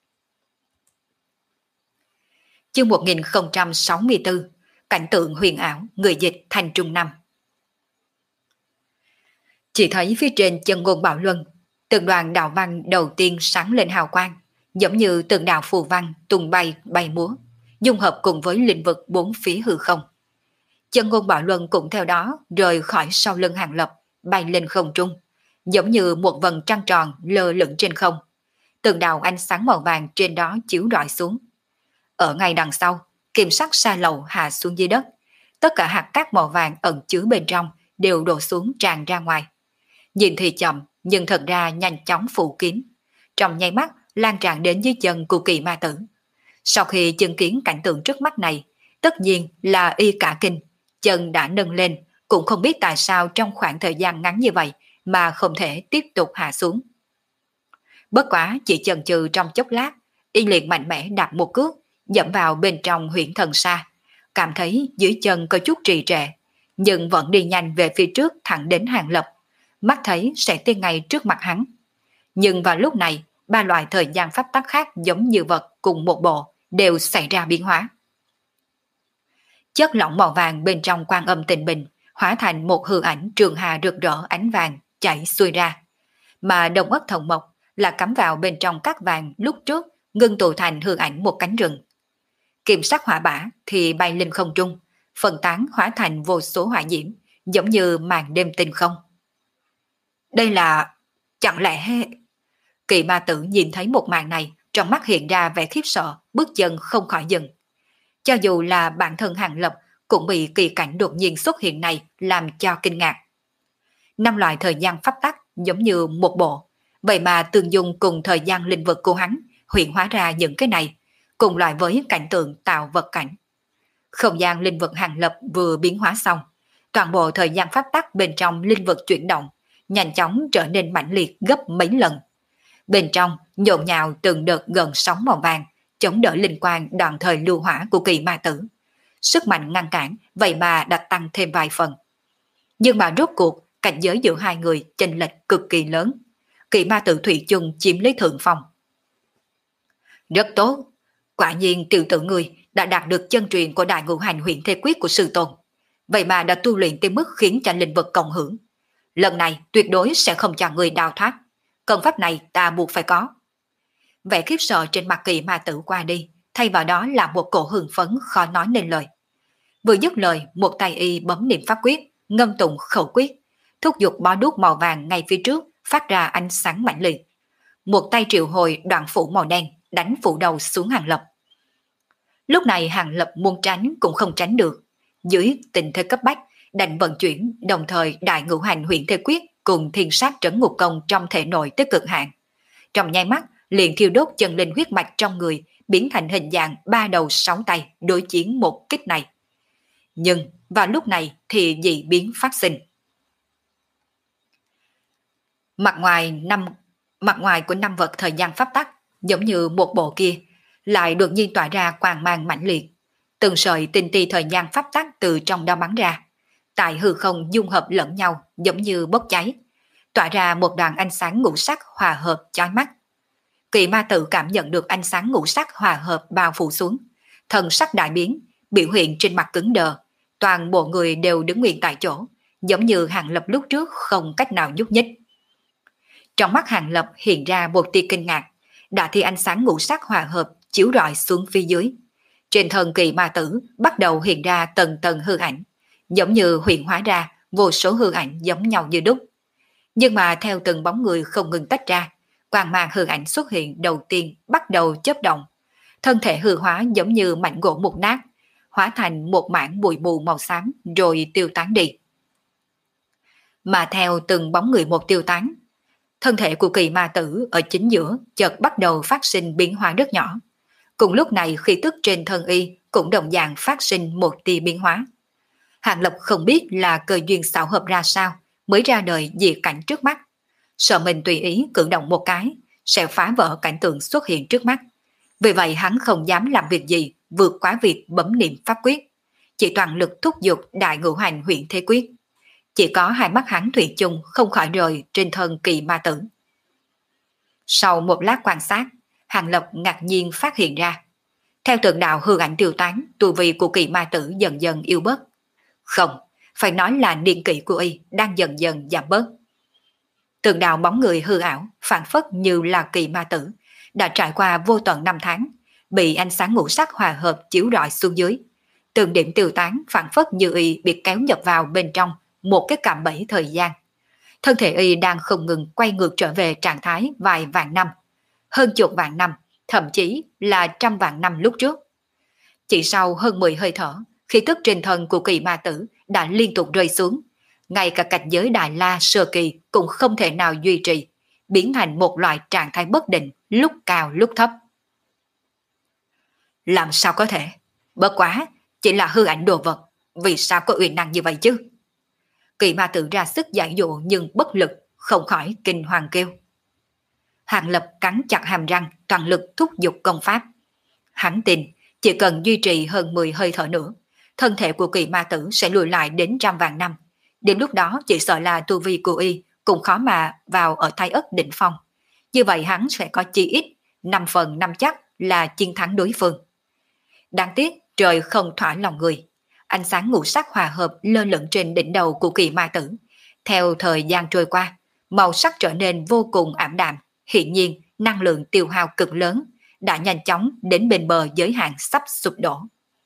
[SPEAKER 1] Chương một nghìn không trăm sáu mươi tư, cảnh tượng huyền ảo, người dịch Thành Trung Năm. Chỉ thấy phía trên chân ngôn Bảo Luân, từng đoàn đạo văn đầu tiên sáng lên hào quang, giống như từng đạo phù văn tung bay bay múa, dung hợp cùng với lĩnh vực bốn phía hư không. Chân ngôn Bảo Luân cũng theo đó rời khỏi sau lưng Hàng Lập, bay lên không trung, giống như một vầng trăng tròn lơ lửng trên không. Từng đạo ánh sáng màu vàng trên đó chiếu rọi xuống. Ở ngay đằng sau, kim sắc sa lầu hạ xuống dưới đất, tất cả hạt cát màu vàng ẩn chứa bên trong đều đổ xuống tràn ra ngoài. Nhìn thì chậm, nhưng thật ra nhanh chóng phủ kín, trong nháy mắt lan tràn đến dưới chân của kỳ ma tử. Sau khi chứng kiến cảnh tượng trước mắt này, tất nhiên là y cả kinh, chân đã nâng lên, cũng không biết tại sao trong khoảng thời gian ngắn như vậy mà không thể tiếp tục hạ xuống. Bất quá chỉ chần chừ trong chốc lát, y liền mạnh mẽ đặt một cước, dẫm vào bên trong huyễn thần sa, cảm thấy dưới chân có chút trì trệ, nhưng vẫn đi nhanh về phía trước thẳng đến Hàng Lập, mắt thấy sẽ tới ngay trước mặt hắn. Nhưng vào lúc này, ba loại thời gian pháp tắc khác giống như vật cùng một bộ đều xảy ra biến hóa. Chất lỏng màu vàng bên trong Quan Âm Tịnh Bình hóa thành một hư ảnh trường hà rực rỡ ánh vàng chảy xuôi ra, mà Đông Ất Thần Mộc là cắm vào bên trong các vàng lúc trước ngưng tụ thành hư ảnh một cánh rừng. Kim sắc hỏa bả thì bay lên không trung, phân tán hóa thành vô số hỏa diễm, giống như màn đêm tinh không. Đây là... chẳng lẽ... Kỳ ma tử nhìn thấy một màn này, trong mắt hiện ra vẻ khiếp sợ, bước chân không khỏi dừng. Cho dù là bản thân Hàng Lập cũng bị kỳ cảnh đột nhiên xuất hiện này làm cho kinh ngạc. Năm loại thời gian pháp tắc giống như một bộ, vậy mà tương dung cùng thời gian linh vực của hắn hiện hóa ra những cái này, cùng loại với cảnh tượng tạo vật cảnh. Không gian linh vực Hàng Lập vừa biến hóa xong, toàn bộ thời gian pháp tắc bên trong linh vực chuyển động, nhanh chóng trở nên mãnh liệt gấp mấy lần. Bên trong nhộn nhào từng đợt gần sóng màu vàng, chống đỡ linh quang đoạn thời lưu hỏa của kỳ ma tử. Sức mạnh ngăn cản vậy mà đã tăng thêm vài phần. Nhưng mà rốt cuộc cảnh giới giữa hai người chênh lệch cực kỳ lớn. Kỳ ma tử thủy chung chiếm lấy thượng phong. Rất tốt, quả nhiên tiểu tử người đã đạt được chân truyền của đại ngũ hành huyền thế quyết của sư tôn. Vậy mà đã tu luyện tới mức khiến cho linh vật cộng hưởng. Lần này tuyệt đối sẽ không cho người đào thoát. Công pháp này ta buộc phải có. Vẻ khiếp sợ trên mặt kỳ ma tử qua đi, thay vào đó là một cổ hưng phấn khó nói nên lời. Vừa dứt lời, một tay y bấm niệm pháp quyết, ngâm tụng khẩu quyết, thúc giục bó đuốc màu vàng ngay phía trước phát ra ánh sáng mạnh liệt. Một tay triệu hồi đoạn phủ màu đen đánh phủ đầu xuống Hàng Lập. Lúc này Hàng Lập muốn tránh cũng không tránh được. Dưới tình thế cấp bách, đành vận chuyển đồng thời đại ngũ hành huyền thế quyết cùng thiên sát trấn ngục công trong thể nội tới cực hạn. Trong nháy mắt liền thiêu đốt chân linh huyết mạch trong người, biến thành hình dạng ba đầu sáu tay đối chiến một kích này. Nhưng vào lúc này thì dị biến phát sinh. Mặt ngoài năm mặt ngoài của năm vật thời gian pháp tắc giống như một bộ kia, lại đột nhiên tỏa ra quang mang mãnh liệt. Từng sợi tinh ti thời gian pháp tắc từ trong đó bắn ra, tại hư không dung hợp lẫn nhau giống như bốc cháy, tỏa ra một đoàn ánh sáng ngũ sắc hòa hợp chói mắt. Kỳ ma tử cảm nhận được ánh sáng ngũ sắc hòa hợp bao phủ xuống, thần sắc đại biến, biểu hiện trên mặt cứng đờ, toàn bộ người đều đứng nguyên tại chỗ, giống như Hàng Lập lúc trước không cách nào nhúc nhích. Trong mắt Hàng Lập hiện ra một tia kinh ngạc, đã thì ánh sáng ngũ sắc hòa hợp chiếu rọi xuống phía dưới. Trên thân kỳ ma tử bắt đầu hiện ra tầng tầng hư ảnh, giống như hiện hóa ra vô số hư ảnh giống nhau như đúc. Nhưng mà theo từng bóng người không ngừng tách ra, quang mang hư ảnh xuất hiện đầu tiên bắt đầu chớp động. Thân thể hư hóa giống như mảnh gỗ mục nát, hóa thành một mảng bụi mù màu xám rồi tiêu tán đi. Mà theo từng bóng người một tiêu tán, thân thể của kỳ ma tử ở chính giữa chợt bắt đầu phát sinh biến hóa rất nhỏ. Cùng lúc này khí tức trên thân y cũng đồng dạng phát sinh một tia biến hóa. Hàng Lập không biết là cơ duyên xảo hợp ra sao mới ra đời dị cảnh trước mắt. sợ mình tùy ý cử động một cái sẽ phá vỡ cảnh tượng xuất hiện trước mắt. Vì vậy hắn không dám làm việc gì vượt quá việc bấm niệm pháp quyết, chỉ toàn lực thúc giục đại ngũ hành huyện thế quyết. Chỉ có hai mắt hắn thủy chung không khỏi rời trên thân kỳ ma tử. Sau một lát quan sát, Hàng Lập ngạc nhiên phát hiện ra, theo tượng đạo hư ảnh tiêu tán, tu vi của kỳ ma tử dần dần yếu bớt. Không, phải nói là niên kỷ của y đang dần dần giảm bớt. Tượng đạo bóng người hư ảo, phản phất như là kỳ ma tử, đã trải qua vô tận năm tháng, bị ánh sáng ngũ sắc hòa hợp chiếu rọi xuống dưới. Từng điểm tiêu tán phản phất như y bị kéo nhập vào bên trong một cái cạm bẫy thời gian. Thân thể y đang không ngừng quay ngược trở về trạng thái vài vạn năm, hơn chục vạn năm, thậm chí là trăm vạn năm lúc trước. Chỉ sau hơn mười hơi thở, khí tức trên thân của kỳ ma tử đã liên tục rơi xuống. Ngay cả cảnh giới Đại La sơ kỳ cũng không thể nào duy trì, biến thành một loại trạng thái bất định, lúc cao lúc thấp. Làm sao có thể? Bất quá, chỉ là hư ảnh đồ vật, vì sao có uy năng như vậy chứ? Kỳ ma tử ra sức giải dụ nhưng bất lực, không khỏi kinh hoàng kêu. Hàng Lập cắn chặt hàm răng, toàn lực thúc giục công pháp. Hắn tin, chỉ cần duy trì hơn mười hơi thở nữa, thân thể của kỳ ma tử sẽ lùi lại đến trăm vạn năm. Đến lúc đó chỉ sợ là tu vi của y cũng khó mà vào ở thái ất đỉnh phong. Như vậy hắn sẽ có chi ít năm phần năm chắc là chiến thắng đối phương. Đáng tiếc trời không thỏa lòng người. Ánh sáng ngũ sắc hòa hợp lơ lửng trên đỉnh đầu của kỳ ma tử. Theo thời gian trôi qua, màu sắc trở nên vô cùng ảm đạm. Hiện nhiên năng lượng tiêu hao cực lớn đã nhanh chóng đến bên bờ giới hạn sắp sụp đổ.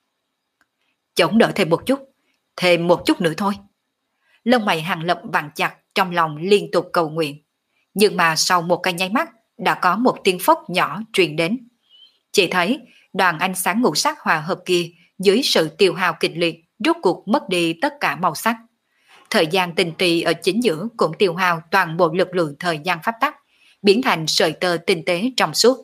[SPEAKER 1] Chống đỡ thêm một chút, thêm một chút nữa thôi. Lông mày Hàng Lập vặn chặt, trong lòng liên tục cầu nguyện. Nhưng mà sau một cái nháy mắt đã có một tiếng phốc nhỏ truyền đến. Chỉ thấy đoàn ánh sáng ngũ sắc hòa hợp kia dưới sự tiêu hao kịch liệt rốt cuộc mất đi tất cả màu sắc. Thời gian tinh tì ở chính giữa cũng tiêu hao toàn bộ lực lượng thời gian pháp tắc, biến thành sợi tơ tinh tế trong suốt.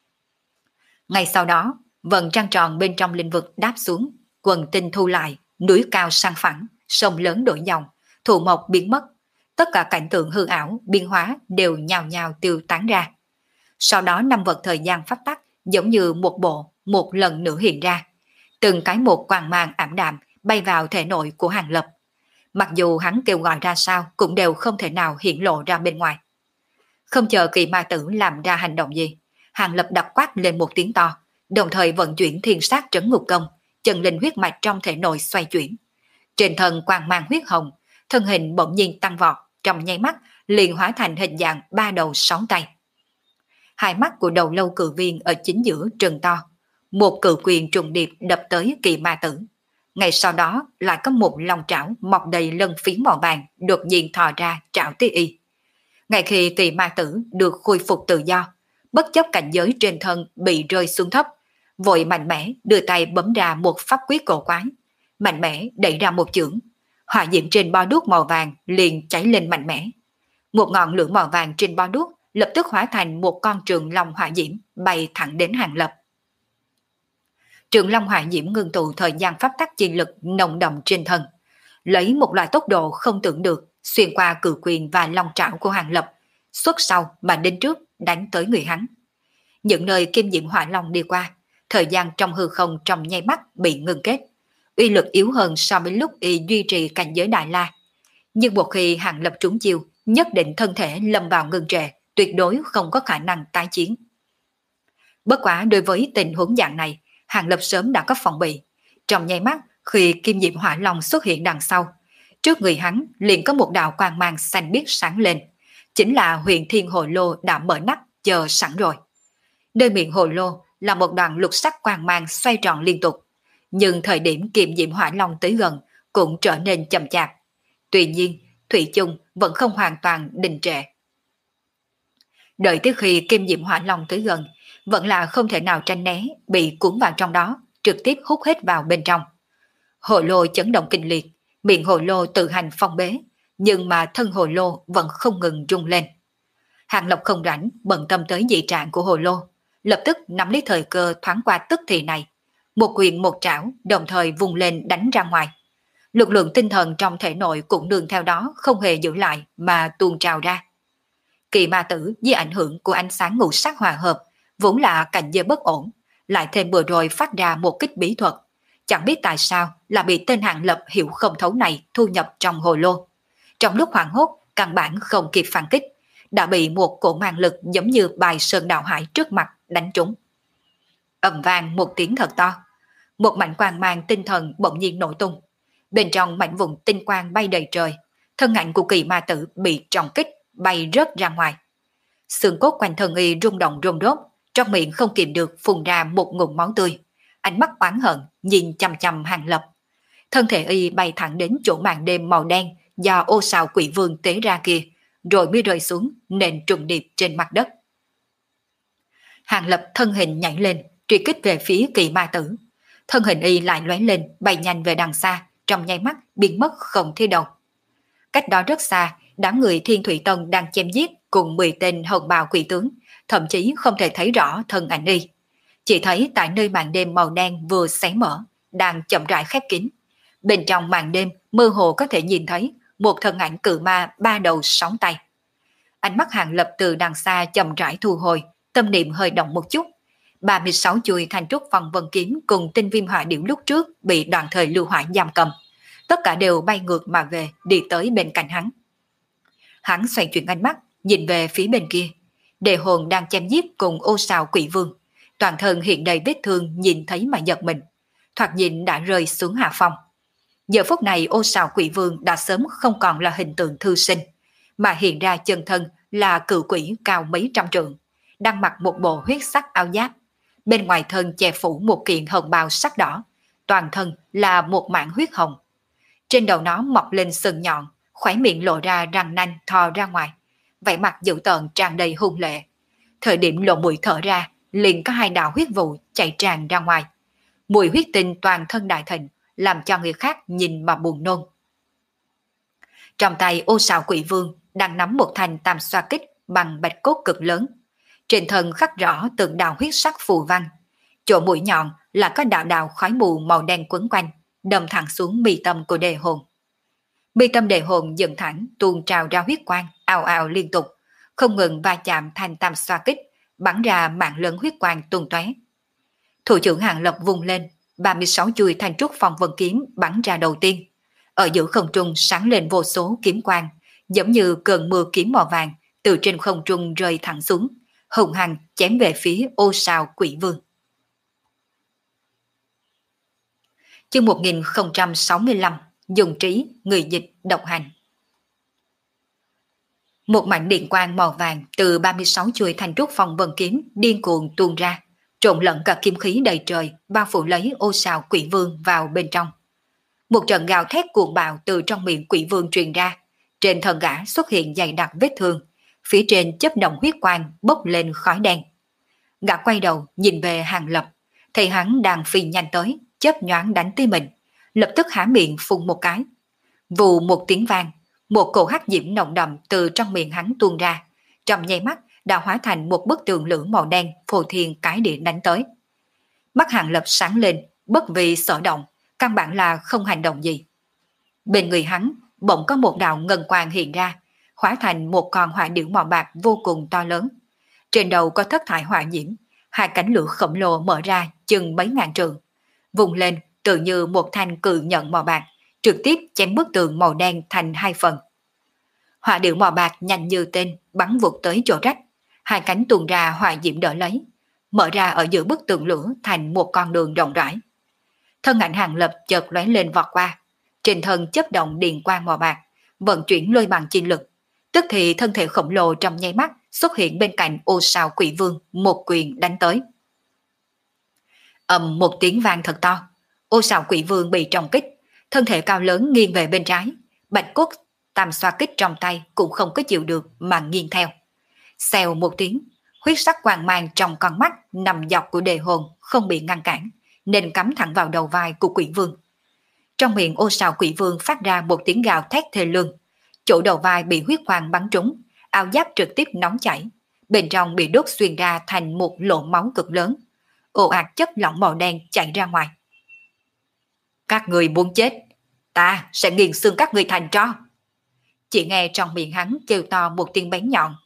[SPEAKER 1] Ngay sau đó, vầng trăng tròn bên trong lĩnh vực đáp xuống, quần tinh thu lại, núi cao sang phẳng, sông lớn đổi dòng, thụ mộc biến mất. Tất cả cảnh tượng hư ảo, biến hóa đều nhào nhào tiêu tán ra. Sau đó năm vật thời gian pháp tắc giống như một bộ, một lần nữa hiện ra. Từng cái một quang mang ảm đạm bay vào thể nội của Hàng Lập. Mặc dù hắn kêu gọi ra sao cũng đều không thể nào hiện lộ ra bên ngoài. Không chờ kỳ ma tử làm ra hành động gì, Hàng Lập đập quát lên một tiếng to, đồng thời vận chuyển thiên sát trấn ngục công, chân linh huyết mạch trong thể nội xoay chuyển. Trên thân quang mang huyết hồng, thân hình bỗng nhiên tăng vọt, trong nháy mắt liền hóa thành hình dạng ba đầu sáu tay. Hai mắt của đầu lâu cự viên ở chính giữa trừng to, một cự quyền trùng điệp đập tới kỳ ma tử. Ngay sau đó lại có một lòng trảo mọc đầy lân phiến màu vàng đột nhiên thò ra trảo tới y. Ngay khi kỳ ma tử được khôi phục tự do, bất chấp cảnh giới trên thân bị rơi xuống thấp, vội mạnh mẽ đưa tay bấm ra một pháp quyết cổ quái, mạnh mẽ đẩy ra một chưởng, hỏa diễm trên bo đuốc màu vàng liền cháy lên mạnh mẽ. Một ngọn lửa màu vàng trên bo đuốc lập tức hóa thành một con trường long hỏa diễm bay thẳng đến Hàng Lập. Trường long hỏa diễm ngưng tụ thời gian pháp tắc chi lực nồng đậm trên thân, lấy một loại tốc độ không tưởng được xuyên qua cự quyền và long trảo của Hàng Lập, xuất sau mà đến trước đánh tới người hắn. Những nơi kim diễm hỏa long đi qua, thời gian trong hư không trong nháy mắt bị ngưng kết, uy lực yếu hơn so với lúc y duy trì cảnh giới Đại La. Nhưng một khi Hàng Lập trúng chiêu, nhất định thân thể lâm vào ngưng trệ, tuyệt đối không có khả năng tái chiến. Bất quá đối với tình huống dạng này, Hàng Lập sớm đã có phòng bị. Trong nháy mắt khi kim diễm hỏa long xuất hiện đằng sau, trước người hắn liền có một đạo quang mang xanh biếc sáng lên, chính là Huyền Thiên Hồ Lô đã mở nắp chờ sẵn rồi. Nơi miệng hồ lô là một đoạn lục sắc quang mang xoay tròn liên tục, nhưng thời điểm kim diễm hỏa long tới gần cũng trở nên chậm chạp. Tuy nhiên, thủy chung vẫn không hoàn toàn đình trệ. Đợi tới khi kim diễm hỏa long tới gần, vẫn là không thể nào tránh né, bị cuốn vào trong đó, trực tiếp hút hết vào bên trong. Hồ lô chấn động kinh liệt, miệng hồ lô tự hành phong bế, nhưng mà thân hồ lô vẫn không ngừng rung lên. Hàng Lập không rảnh bận tâm tới dị trạng của hồ lô, lập tức nắm lấy thời cơ thoáng qua tức thì này, một quyền một trảo đồng thời vùng lên đánh ra ngoài. Lực lượng tinh thần trong thể nội cũng đường theo đó không hề giữ lại mà tuôn trào ra. Kỳ ma tử dưới ảnh hưởng của ánh sáng ngũ sắc hòa hợp, vốn là cảnh giới bất ổn, lại thêm vừa rồi phát ra một kích bí thuật. Chẳng biết tại sao là bị tên Hàng Lập hiểu không thấu này thu nhập trong hồ lô. Trong lúc hoảng hốt, căn bản không kịp phản kích, đã bị một cổ mang lực giống như bài sơn đạo hải trước mặt đánh trúng. Ầm vang một tiếng thật to, một mảnh quang mang tinh thần bỗng nhiên nổ tung. Bên trong mảnh vùng tinh quang bay đầy trời, thân ảnh của Kỳ ma tử bị trọng kích bay rớt ra ngoài. Xương cốt quanh thân y rung động rung rốt, trong miệng không kìm được phun ra một ngụm máu tươi, ánh mắt oán hận nhìn chằm chằm Hàng Lập. Thân thể y bay thẳng đến chỗ màn đêm màu đen do ô sào quỷ vương tế ra kia, rồi mới rơi xuống nền trùng điệp trên mặt đất. Hàng Lập thân hình nhảy lên, truy kích về phía Kỳ ma tử. Thân hình y lại lóe lên, bay nhanh về đằng xa, trong nháy mắt biến mất không thấy đâu. Cách đó rất xa, đám người Thiên Thủy Tông đang chém giết cùng mười tên hồng bào quỷ tướng, thậm chí không thể thấy rõ thân ảnh y. Chỉ thấy tại nơi màn đêm màu đen vừa xé mở, đang chậm rãi khép kín. Bên trong màn đêm mơ hồ có thể nhìn thấy một thân ảnh cự ma ba đầu sáu tay. Ánh mắt Hàng Lập từ đằng xa chậm rãi thu hồi, tâm niệm hơi động một chút. ba mươi sáu chuôi thanh trúc phong vân kiếm cùng tinh viêm hỏa điểu lúc trước bị đoạn thời lưu hỏa giam cầm, tất cả đều bay ngược mà về, đi tới bên cạnh hắn. Hắn xoay chuyển ánh mắt, nhìn về phía bên kia. Đề hồn đang chém giết cùng ô sào quỷ vương, toàn thân hiện đầy vết thương, nhìn thấy mà giật mình, thoạt nhìn đã rơi xuống hạ phong. Giờ phút này ô sào quỷ vương đã sớm không còn là hình tượng thư sinh, mà hiện ra chân thân là cự quỷ cao mấy trăm trượng, đang mặc một bộ huyết sắc áo giáp, bên ngoài thân che phủ một kiện hồng bào sắc đỏ, toàn thân là một mảng huyết hồng. Trên đầu nó mọc lên sừng nhọn, khóe miệng lộ ra răng nanh thò ra ngoài, vẻ mặt dữ tợn tràn đầy hung lệ. Thời điểm lộ mũi thở ra, liền có hai đạo huyết vụ chạy tràn ra ngoài. Mùi huyết tinh toàn thân đại thịnh, làm cho người khác nhìn mà buồn nôn. Trong tay ô sào quỷ vương đang nắm một thanh tam xoa kích bằng bạch cốt cực lớn. Trên thân khắc rõ từng đạo huyết sắc phù văn. Chỗ mũi nhọn là có đạo đạo khói mù màu đen quấn quanh, đâm thẳng xuống mi tâm của đề hồn. Mi tâm đề hồn dựng thẳng, tuôn trào ra huyết quang, ào ào liên tục, không ngừng va chạm thanh tam xoa kích, bắn ra mạng lớn huyết quang tung tóe. Thủ trưởng Hàng Lập vung lên, ba mươi sáu chuôi thanh trúc phong vân kiếm bắn ra đầu tiên. Ở giữa không trung sáng lên vô số kiếm quang, giống như cơn mưa kiếm màu vàng từ trên không trung rơi thẳng xuống, hùng hăng chém về phía ô sào quỷ vương. Chương một nghìn không trăm sáu mươi lăm, dùng trí, người dịch, độc hành. Một mảnh điện quang màu vàng từ ba mươi sáu chuôi thanh trúc phong vân kiếm điên cuồng tuôn ra, trộn lẫn cả kim khí đầy trời, bao phủ lấy ô sào quỷ vương vào bên trong. Một trận gào thét cuồng bạo từ trong miệng quỷ vương truyền ra, trên thân gã xuất hiện dày đặc vết thương, phía trên chớp động huyết quang bốc lên khói đen. Gã quay đầu nhìn về Hàng Lập, thấy hắn đang phi nhanh tới, chớp nhoáng đánh tới mình, lập tức há miệng phun một cái. Vù một tiếng vang, một cổ hắc diễm nồng đậm từ trong miệng hắn tuôn ra, trong nháy mắt đã hóa thành một bức tường lửa màu đen phô thiên cái địa đánh tới. Mắt Hàng Lập sáng lên, bất vì sợ động, căn bản là không hành động gì. Bên người hắn bỗng có một đạo ngân quang hiện ra, hóa thành một con hỏa điểu màu bạc vô cùng to lớn. Trên đầu có thất thải hỏa diễm, hai cánh lửa khổng lồ mở ra chừng mấy ngàn trượng, vùng lên tự như một thanh cự nhận màu bạc, trực tiếp chém bức tường màu đen thành hai phần. Hỏa điểu màu bạc nhanh như tên bắn vụt tới chỗ rách, hai cánh tuôn ra hỏa diễm đỡ lấy, mở ra ở giữa bức tường lửa thành một con đường rộng rãi. Thân ảnh Hàng Lập chợt lóe lên vọt qua, trên thân chớp động điện quang màu bạc, vận chuyển lôi bằng chi lực, tức thì thân thể khổng lồ trong nháy mắt xuất hiện bên cạnh ô sào quỷ vương, một quyền đánh tới. Ầm một tiếng vang thật to, ô sào quỷ vương bị trọng kích, thân thể cao lớn nghiêng về bên trái, bạch cốt tam xoa kích trong tay cũng không có chịu được mà nghiêng theo. Xèo một tiếng, huyết sắc quang mang trong con mắt nằm dọc của đề hồn không bị ngăn cản, nên cắm thẳng vào đầu vai của quỷ vương. Trong miệng ô sào quỷ vương phát ra một tiếng gào thét thê lương, chỗ đầu vai bị huyết quang bắn trúng, áo giáp trực tiếp nóng chảy, bên trong bị đốt xuyên ra thành một lỗ máu cực lớn, ồ ạt chất lỏng màu đen chảy ra ngoài. Các người muốn chết, ta sẽ nghiền xương các người thành tro. Chỉ nghe trong miệng hắn kêu to một tiếng bén nhọn,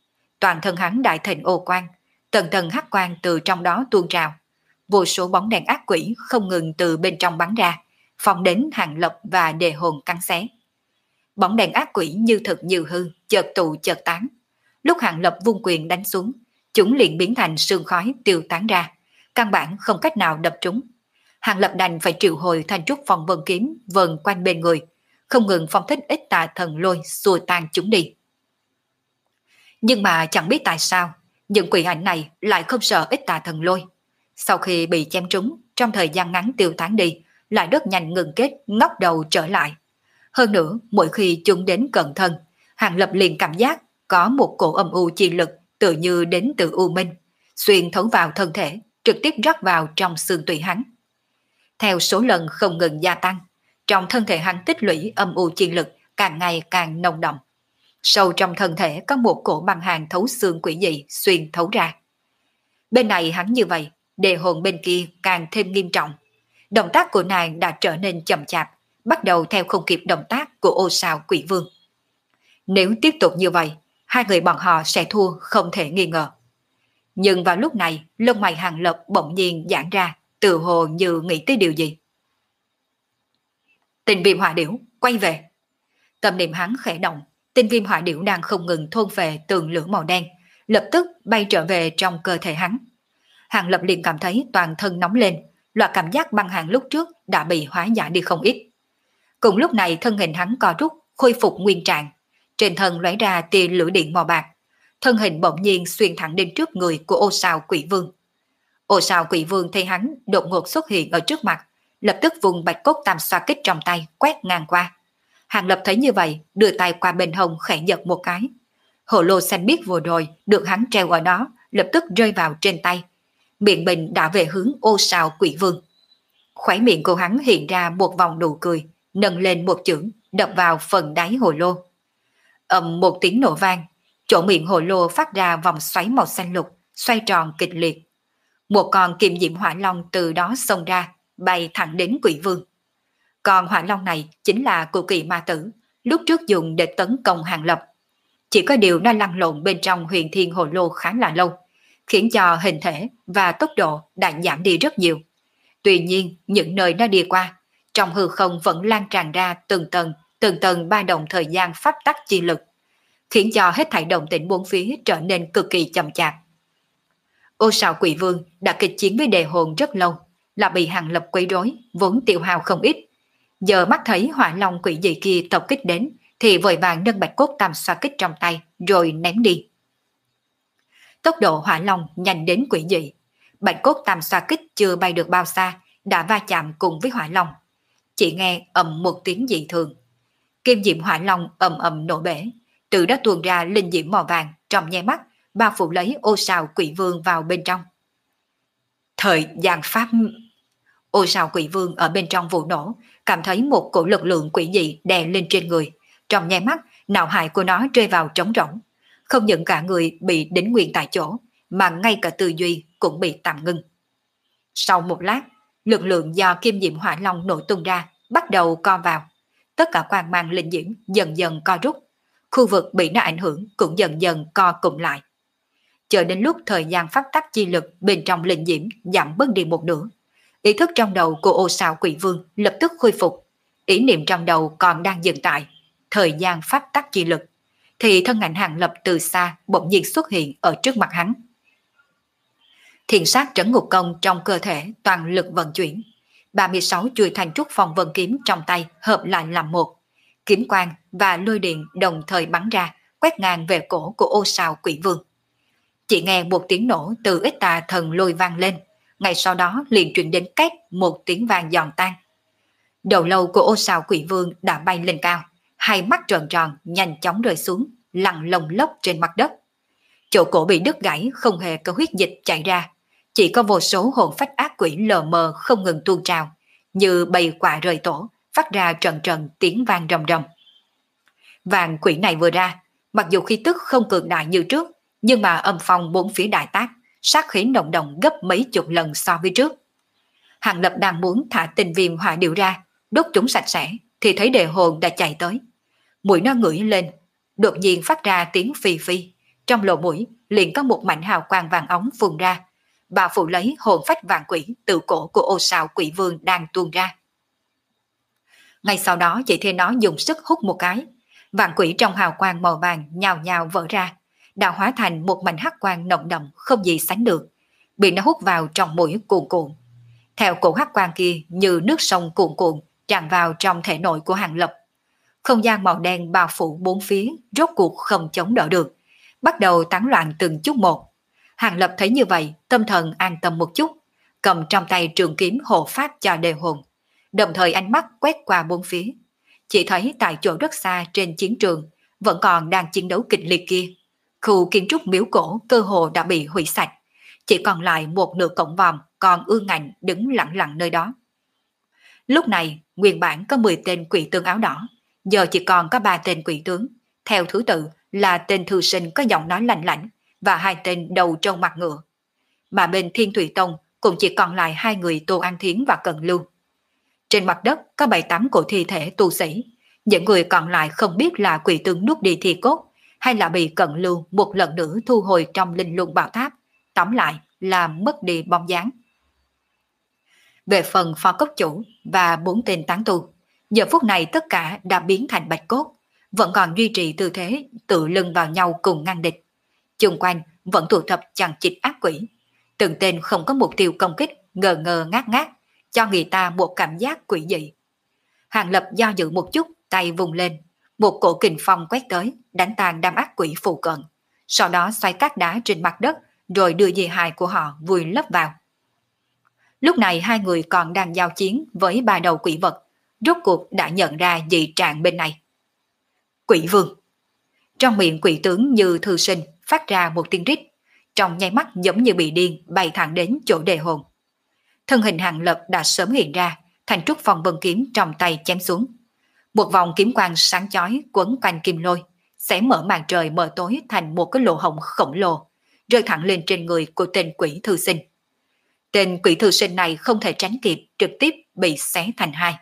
[SPEAKER 1] toàn thân hắn đại thịnh ô quang, tầng tầng hắc quang từ trong đó tuôn trào. Vô số bóng đèn ác quỷ không ngừng từ bên trong bắn ra, phóng đến Hàng Lập và Đề Hồn cắn xé. Bóng đèn ác quỷ như thực như hư, chợt tụ chợt tán. Lúc Hàng Lập vung quyền đánh xuống, chúng liền biến thành sương khói tiêu tán ra, căn bản không cách nào đập trúng. Hàng Lập đành phải triệu hồi Thanh Trúc Phong Vân kiếm vần quanh bên người, không ngừng phong thích ít tà thần lôi xua tan chúng đi. Nhưng mà chẳng biết tại sao, những quỷ ảnh này lại không sợ ít tà thần lôi. Sau khi bị chém trúng, trong thời gian ngắn tiêu tán đi, lại rất nhanh ngừng kết ngóc đầu trở lại. Hơn nữa, mỗi khi chúng đến cận thân, Hàng Lập liền cảm giác có một cổ âm u chi lực tự như đến từ u minh, xuyên thấu vào thân thể, trực tiếp rót vào trong xương tủy hắn. Theo số lần không ngừng gia tăng, trong thân thể hắn tích lũy âm u chi lực càng ngày càng nồng đậm. Sâu trong thân thể có một cổ băng hàn thấu xương quỷ dị xuyên thấu ra. Bên này hắn như vậy, Đề Hồn bên kia càng thêm nghiêm trọng. Động tác của nàng đã trở nên chậm chạp, bắt đầu theo không kịp động tác của Ô Sào Quỷ Vương. Nếu tiếp tục như vậy, hai người bọn họ sẽ thua không thể nghi ngờ. Nhưng vào lúc này, lông mày Hàng Lập bỗng nhiên giãn ra, tự hồ như nghĩ tới điều gì. Tinh viêm hỏa điểu, quay về. Tâm niệm hắn khẽ động, tinh viêm hỏa điểu đang không ngừng thôn về tường lửa màu đen, lập tức bay trở về trong cơ thể hắn. Hàng Lập liền cảm thấy toàn thân nóng lên, loại cảm giác băng hàn lúc trước đã bị hóa giải đi không ít. Cùng lúc này thân hình hắn co rút, khôi phục nguyên trạng, trên thân lóe ra tia lửa điện màu bạc, thân hình bỗng nhiên xuyên thẳng đến trước người của Ô Sào Quỷ Vương. Ô Sào Quỷ Vương thấy hắn đột ngột xuất hiện ở trước mặt, lập tức vùng bạch cốt tam xoa kích trong tay quét ngang qua. Hàng Lập thấy như vậy, đưa tay qua bên hông khẽ giật một cái. Hồ lô xanh biếc vừa rồi được hắn treo ở đó, lập tức rơi vào trên tay. Miệng bình đã về hướng Ô Sào Quỷ Vương. Khóe miệng của hắn hiện ra một vòng nụ cười, nâng lên một chưởng, đập vào phần đáy hồ lô. Ầm một tiếng nổ vang, chỗ miệng hồ lô phát ra vòng xoáy màu xanh lục, xoay tròn kịch liệt. Một con kim diễm hỏa long từ đó xông ra, bay thẳng đến Quỷ Vương. Con hỏa long này chính là của Kỳ Ma Tử, lúc trước dùng để tấn công Hàng Lập. Chỉ có điều nó lăn lộn bên trong huyền thiên hồ lô khá là lâu, khiến cho hình thể và tốc độ đã giảm đi rất nhiều. Tuy nhiên, những nơi nó đi qua, trong hư không vẫn lan tràn ra từng tầng, từng tầng ba động thời gian pháp tắc chi lực, khiến cho hết thảy động tĩnh bốn phía trở nên cực kỳ chậm chạp. Ô Sào Quỷ Vương đã kịch chiến với Đề Hồn rất lâu, là bị Hàng Lập quấy rối, vốn tiêu hao không ít. Giờ mắt thấy hỏa long quỷ dị kia tập kích đến, thì vội vàng nâng bạch cốt tam xoa kích trong tay, rồi ném đi. Tốc độ hỏa long nhanh đến quỷ dị, bạch cốt tam xoa kích chưa bay được bao xa, đã va chạm cùng với hỏa long. Chỉ nghe ầm một tiếng dị thường, kim diễm hỏa long ầm ầm nổ bể, từ đó tuôn ra linh diễm màu vàng trong nháy mắt, bao phủ lấy Ô Sào Quỷ Vương vào bên trong. Thời gian pháp. Ô Sào Quỷ Vương ở bên trong vụ nổ, cảm thấy một cổ lực lượng quỷ dị đè lên trên người, trong nháy mắt não hải của nó rơi vào trống rỗng, không những cả người bị đính nguyên tại chỗ, mà ngay cả tư duy cũng bị tạm ngưng. Sau một lát, lực lượng do kim diễm hỏa long nổ tung ra bắt đầu co vào, tất cả quang mang linh diễm dần dần co rút, khu vực bị nó ảnh hưởng cũng dần dần co cụm lại. Chờ đến lúc thời gian pháp tắc chi lực bên trong linh diễm giảm bớt đi một nửa, ý thức trong đầu của Ô Sào Quỷ Vương lập tức khôi phục. Ý niệm trong đầu còn đang dừng tại thời gian pháp tắc chi lực, thì thân ảnh Hàng Lập từ xa bỗng nhiên xuất hiện ở trước mặt hắn. Thiền sát trấn ngục công trong cơ thể toàn lực vận chuyển, ba mươi sáu chuôi Thanh Trúc Phong Vân kiếm trong tay hợp lại làm một, kiếm quang và lôi điện đồng thời bắn ra, quét ngang về cổ của Ô Sào Quỷ Vương. Chỉ nghe một tiếng nổ từ ít tà thần lôi vang lên, ngay sau đó liền truyền đến két một tiếng vang giòn tan. Đầu lâu của Ô Sào Quỷ Vương đã bay lên cao, hai mắt tròn tròn nhanh chóng rơi xuống, lăn lông lốc trên mặt đất. Chỗ cổ bị đứt gãy không hề có huyết dịch chảy ra, chỉ có vô số hồn phách ác quỷ lờ mờ không ngừng tuôn trào, như bầy quạ rời tổ, phát ra trận trận tiếng vang rầm rầm. Vàng quỷ này vừa ra, mặc dù khí tức không cường đại như trước, nhưng mà âm phong bốn phía đại tác, sát khí nồng đậm gấp mấy chục lần so với trước. Hàng Lập đang muốn thả tinh viêm hỏa điệu ra, đốt chúng sạch sẽ, thì thấy Đề Hồn đã chạy tới. Mũi nó ngửi lên, đột nhiên phát ra tiếng phi phi, trong lỗ mũi liền có một mảnh hào quang vàng óng phun ra, bao phủ lấy hồn phách vàng quỷ từ cổ của ô sao quỷ vương đang tuôn ra. Ngay sau đó chỉ thấy nó dùng sức hút một cái, vàng quỷ trong hào quang màu vàng nhào nhào vỡ ra, đã hóa thành một mảnh hắc quang nồng đậm không gì sánh được, bị nó hút vào trong mũi cuồn cuộn. Theo cổ hắc quang kia như nước sông cuồn cuộn tràn vào trong thể nội của Hàng Lập. Không gian màu đen bao phủ bốn phía, rốt cuộc không chống đỡ được, bắt đầu tán loạn từng chút một. Hàng Lập thấy như vậy, tâm thần an tâm một chút, cầm trong tay trường kiếm hộ pháp cho đề hồn, đồng thời ánh mắt quét qua bốn phía. Chỉ thấy tại chỗ rất xa trên chiến trường, vẫn còn đang chiến đấu kịch liệt kia. Khu kiến trúc miếu cổ cơ hồ đã bị hủy sạch, chỉ còn lại một nửa cổng vòm còn ương ngạnh đứng lặng lặng nơi đó. Lúc này, nguyên bản có mười tên quỷ tướng áo đỏ, giờ chỉ còn có ba tên quỷ tướng, theo thứ tự là tên thư sinh có giọng nói lạnh lạnh và hai tên đầu trâu mặt ngựa. Mà bên Thiên Thủy Tông cũng chỉ còn lại hai người Tô An Thiến và Cận Lưu. Trên mặt đất có bảy tám cổ thi thể tu sĩ, những người còn lại không biết là quỷ tướng nuốt đi thi cốt hay là bị Cận Lưu một lần nữa thu hồi trong linh luân bảo tháp, tóm lại là mất đi bóng dáng. Về phần phó cốc chủ và bốn tên tán tu, giờ phút này tất cả đã biến thành bạch cốt, vẫn còn duy trì tư thế tự lưng vào nhau cùng ngăn địch. Chung quanh vẫn tụ tập chằng chịt ác quỷ, từng tên không có mục tiêu công kích, ngờ ngờ ngát ngát, cho người ta một cảm giác quỷ dị. Hàng Lập do dự một chút, tay vùng lên, một cổ kình phong quét tới, đánh tan đám ác quỷ phụ cận, sau đó xoay cát đá trên mặt đất, rồi đưa di hài của họ vùi lấp vào. Lúc này hai người còn đang giao chiến với ba đầu quỷ vật, rốt cuộc đã nhận ra dị trạng bên này. Quỷ vương. Trong miệng quỷ tướng như thư sinh phát ra một tiếng rít, trong nháy mắt giống như bị điên bay thẳng đến chỗ đề hồn. Thân hình Hàng Lập đã sớm hiện ra, thành trúc phong vân kiếm trong tay chém xuống. Một vòng kiếm quang sáng chói quấn quanh kim lôi, sẽ mở màn trời mờ tối thành một cái lỗ hổng khổng lồ, rơi thẳng lên trên người của tên quỷ thư sinh. Tên quỷ thư sinh này không thể tránh kịp, trực tiếp bị xé thành hai.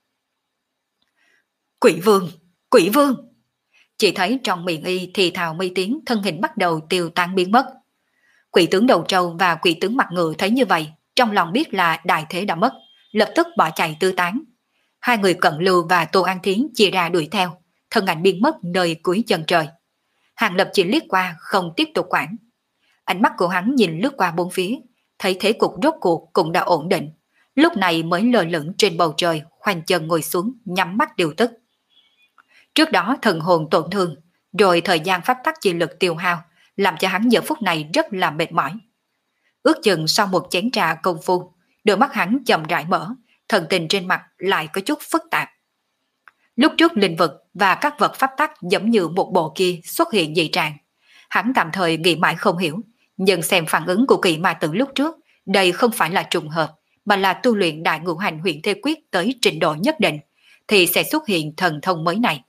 [SPEAKER 1] Quỷ vương! Quỷ vương! Chỉ thấy trong miệng y thì thào mấy tiếng, thân hình bắt đầu tiêu tan biến mất. Quỷ tướng đầu trâu và quỷ tướng mặt ngựa thấy như vậy, trong lòng biết là đại thế đã mất, lập tức bỏ chạy tứ tán. Hai người Cận Lưu và Tô An Thiến chia ra đuổi theo, thân ảnh biến mất nơi cuối chân trời. Hàng Lập chỉ liếc qua, không tiếp tục quản. Ánh mắt của hắn nhìn lướt qua bốn phía, thấy thế cục rốt cuộc cũng đã ổn định, lúc này mới lơ lửng trên bầu trời, khoanh chân ngồi xuống, nhắm mắt điều tức. Trước đó thần hồn tổn thương, rồi thời gian pháp tắc chi lực tiêu hao, làm cho hắn giờ phút này rất là mệt mỏi. Ước chừng sau một chén trà công phu, đôi mắt hắn chậm rãi mở, thần tình trên mặt lại có chút phức tạp. Lúc trước linh vực và các vật pháp tắc giống như một bộ kia xuất hiện dị trạng, hắn tạm thời nghĩ mãi không hiểu, nhưng xem phản ứng của Kỳ Ma Tử lúc trước, đây không phải là trùng hợp, mà là tu luyện đại ngũ hành huyền thê quyết tới trình độ nhất định, thì sẽ xuất hiện thần thông mới này.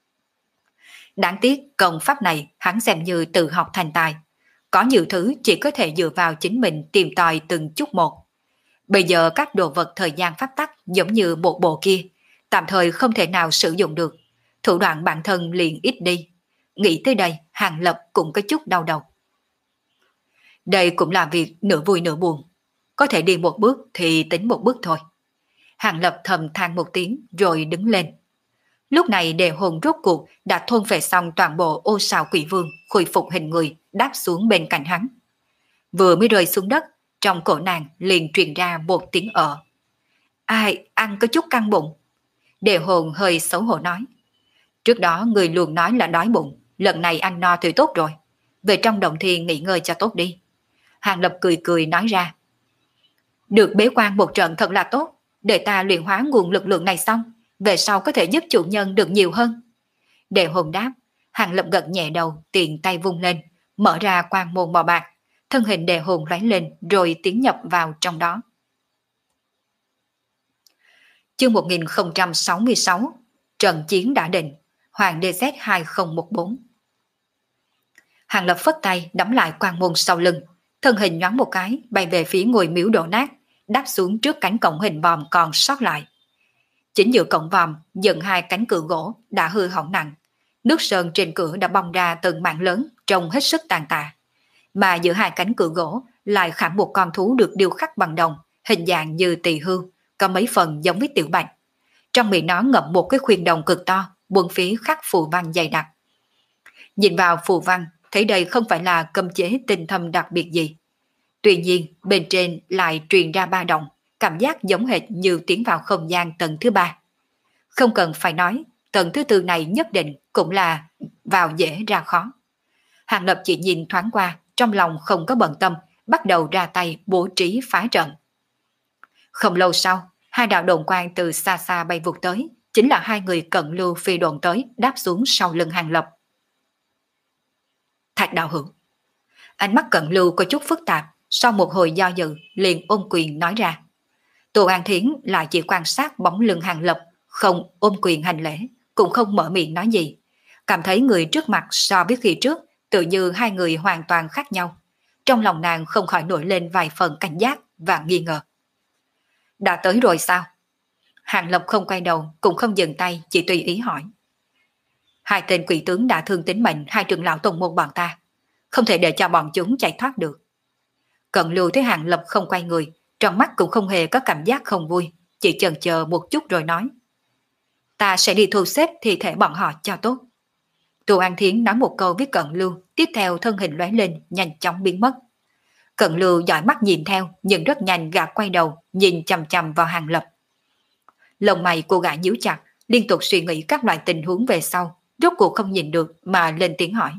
[SPEAKER 1] Đáng tiếc công pháp này hắn xem như tự học thành tài, có nhiều thứ chỉ có thể dựa vào chính mình tìm tòi từng chút một. Bây giờ các đồ vật thời gian pháp tắc giống như một bộ kia, tạm thời không thể nào sử dụng được, thủ đoạn bản thân liền ít đi. Nghĩ tới đây, Hàng Lập cũng có chút đau đầu. Đây cũng là việc nửa vui nửa buồn, có thể đi một bước thì tính một bước thôi. Hàng Lập thầm than một tiếng rồi đứng lên. Lúc này đề hồn rốt cuộc đã thôn về xong toàn bộ ô sào quỷ vương, khôi phục hình người, đáp xuống bên cạnh hắn. Vừa mới rơi xuống đất, trong cổ nàng liền truyền ra một tiếng ở. Ai, ăn có chút căng bụng. Đề hồn hơi xấu hổ nói. Trước đó người luôn nói là đói bụng, lần này ăn no thì tốt rồi. Về trong động thiên nghỉ ngơi cho tốt đi. Hàng Lập cười cười nói ra. Được bế quan một trận thật là tốt, để ta luyện hóa nguồn lực lượng này xong, về sau có thể giúp chủ nhân được nhiều hơn. Đề hồn đáp, Hàng Lập gật nhẹ đầu, tiện tay vung lên, mở ra quang môn màu bạc, thân hình đề hồn lóe lên rồi tiến nhập vào trong đó. Chương một nghìn không trăm sáu mươi sáu, trận chiến đã định, Hoàng đê zét hai không một bốn. Hàng Lập phất tay đắm lại quang môn sau lưng, thân hình nhoáng một cái bay về phía ngôi miếu đổ nát, đáp xuống trước cánh cổng hình vòm còn sót lại. Chính giữa cổng vòm dựng hai cánh cửa gỗ đã hư hỏng nặng, Nước sơn trên cửa đã bong ra từng mảng lớn, trông hết sức tàn tạ. Mà giữa hai cánh cửa gỗ lại khảm một con thú được điêu khắc bằng đồng, hình dạng như tỳ hưu, có mấy phần giống với tiểu bạch. Trong miệng nó ngậm một cái khuyên đồng cực to, buông phía khắc phù văn dày đặc. Nhìn vào phù văn, thấy đây không phải là cấm chế tinh thâm đặc biệt gì. Tuy nhiên, bên trên lại truyền ra ba động, cảm giác giống hệt như tiến vào không gian tầng thứ ba. Không cần phải nói, tầng thứ tư này nhất định cũng là vào dễ ra khó. Hàng Lập chỉ nhìn thoáng qua, trong lòng không có bận tâm, bắt đầu ra tay bố trí phá trận. Không lâu sau, hai đạo đồn quang từ xa xa bay vụt tới, chính là hai người cận lưu phi đồn tới đáp xuống sau lưng Hàng Lập. Thạch đạo hữu. Ánh mắt cận lưu có chút phức tạp, sau một hồi do dự, liền ôm quyền nói ra. Tô An Thiến lại chỉ quan sát bóng lưng Hàng Lập, không ôm quyền hành lễ, cũng không mở miệng nói gì. Cảm thấy người trước mặt so với khi trước, tự như hai người hoàn toàn khác nhau. Trong lòng nàng không khỏi nổi lên vài phần cảnh giác và nghi ngờ. Đã tới rồi sao? Hàng Lập không quay đầu, cũng không dừng tay, chỉ tùy ý hỏi. Hai tên quỷ tướng đã thương tính mệnh hai trưởng lão tông môn bọn ta, không thể để cho bọn chúng chạy thoát được. Cận lưu thấy Hàng Lập không quay người, trong mắt cũng không hề có cảm giác không vui, chỉ chần chờ một chút rồi nói. Ta sẽ đi thu xếp thi thể bọn họ cho tốt. Tô An Thiến nói một câu với Cận lưu, tiếp theo thân hình lóe lên, nhanh chóng biến mất. Cận lưu dõi mắt nhìn theo, nhưng rất nhanh gã quay đầu, nhìn chằm chằm vào Hàng Lập. Lông mày cô gã nhíu chặt, liên tục suy nghĩ các loại tình huống về sau, rốt cuộc không nhìn được mà lên tiếng hỏi.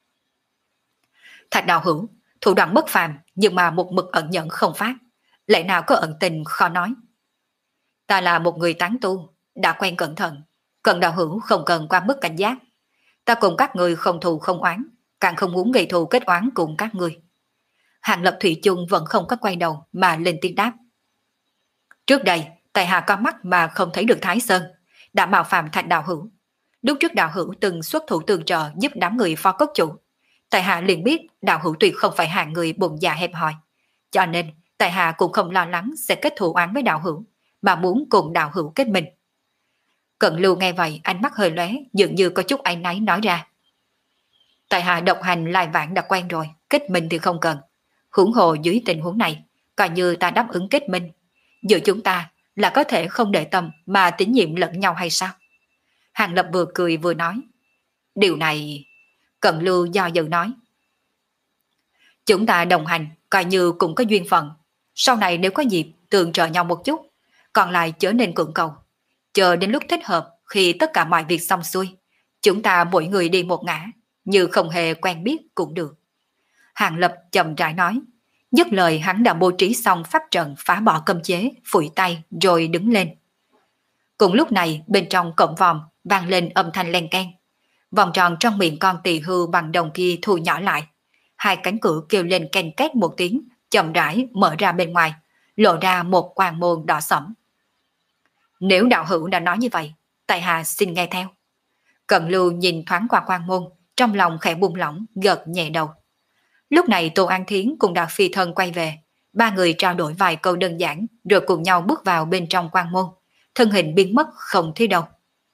[SPEAKER 1] Thạch đạo hữu, thủ đoạn bất phàm, nhưng mà một mực ẩn nhẫn không phát, lẽ nào có ẩn tình khó nói. Ta là một người tán tu, đã quen cẩn thận, Cận đạo hữu không cần quá mức cảnh giác. Ta cùng các người không thù không oán, càng không muốn gây thù kết oán cùng các người. Hàng Lập thủy chung vẫn không có quay đầu mà lên tiếng đáp. Trước đây, tại hạ có mắt mà không thấy được Thái Sơn, đã mạo phạm Thạch đạo hữu. Lúc trước đạo hữu từng xuất thủ tương trợ giúp đám người phó cốc chủ. Tại hạ liền biết đạo hữu tuyệt không phải hạng người bụng dạ hẹp hòi. Cho nên, tại hạ cũng không lo lắng sẽ kết thù oán với đạo hữu, mà muốn cùng đạo hữu kết minh. Cận lưu nghe vậy, ánh mắt hơi lóe, dường như có chút áy náy nói ra. Tại hạ độc hành lai vãng đã quen rồi, kết minh thì không cần. Huống hồ dưới tình huống này, coi như ta đáp ứng kết minh, giữa chúng ta là có thể không để tâm mà tín nhiệm lẫn nhau hay sao? Hàng Lập vừa cười vừa nói. Điều này... Cận lưu do dự nói. Chúng ta đồng hành, coi như cũng có duyên phận. Sau này nếu có dịp tương trợ nhau một chút, còn lại chớ nên cưỡng cầu. Chờ đến lúc thích hợp, khi tất cả mọi việc xong xuôi, chúng ta mỗi người đi một ngã, như không hề quen biết cũng được. Hàng Lập chậm rãi nói. Dứt lời hắn đã bố trí xong pháp trận phá bỏ cấm chế, phủi tay rồi đứng lên. Cùng lúc này bên trong cổng vòm vang lên âm thanh len keng. Vòng tròn trong miệng con tỳ hưu bằng đồng kia thu nhỏ lại. Hai cánh cửa kêu lên ken két một tiếng, chậm rãi mở ra bên ngoài, lộ ra một quang môn đỏ sẫm. Nếu đạo hữu đã nói như vậy, tại hạ xin nghe theo. Cận lưu nhìn thoáng qua quang môn, trong lòng khẽ buông lỏng, gật nhẹ đầu. Lúc này Tô An Thiến cùng Đạt Phi Thân quay về, ba người trao đổi vài câu đơn giản, rồi cùng nhau bước vào bên trong quang môn, thân hình biến mất không thấy đâu.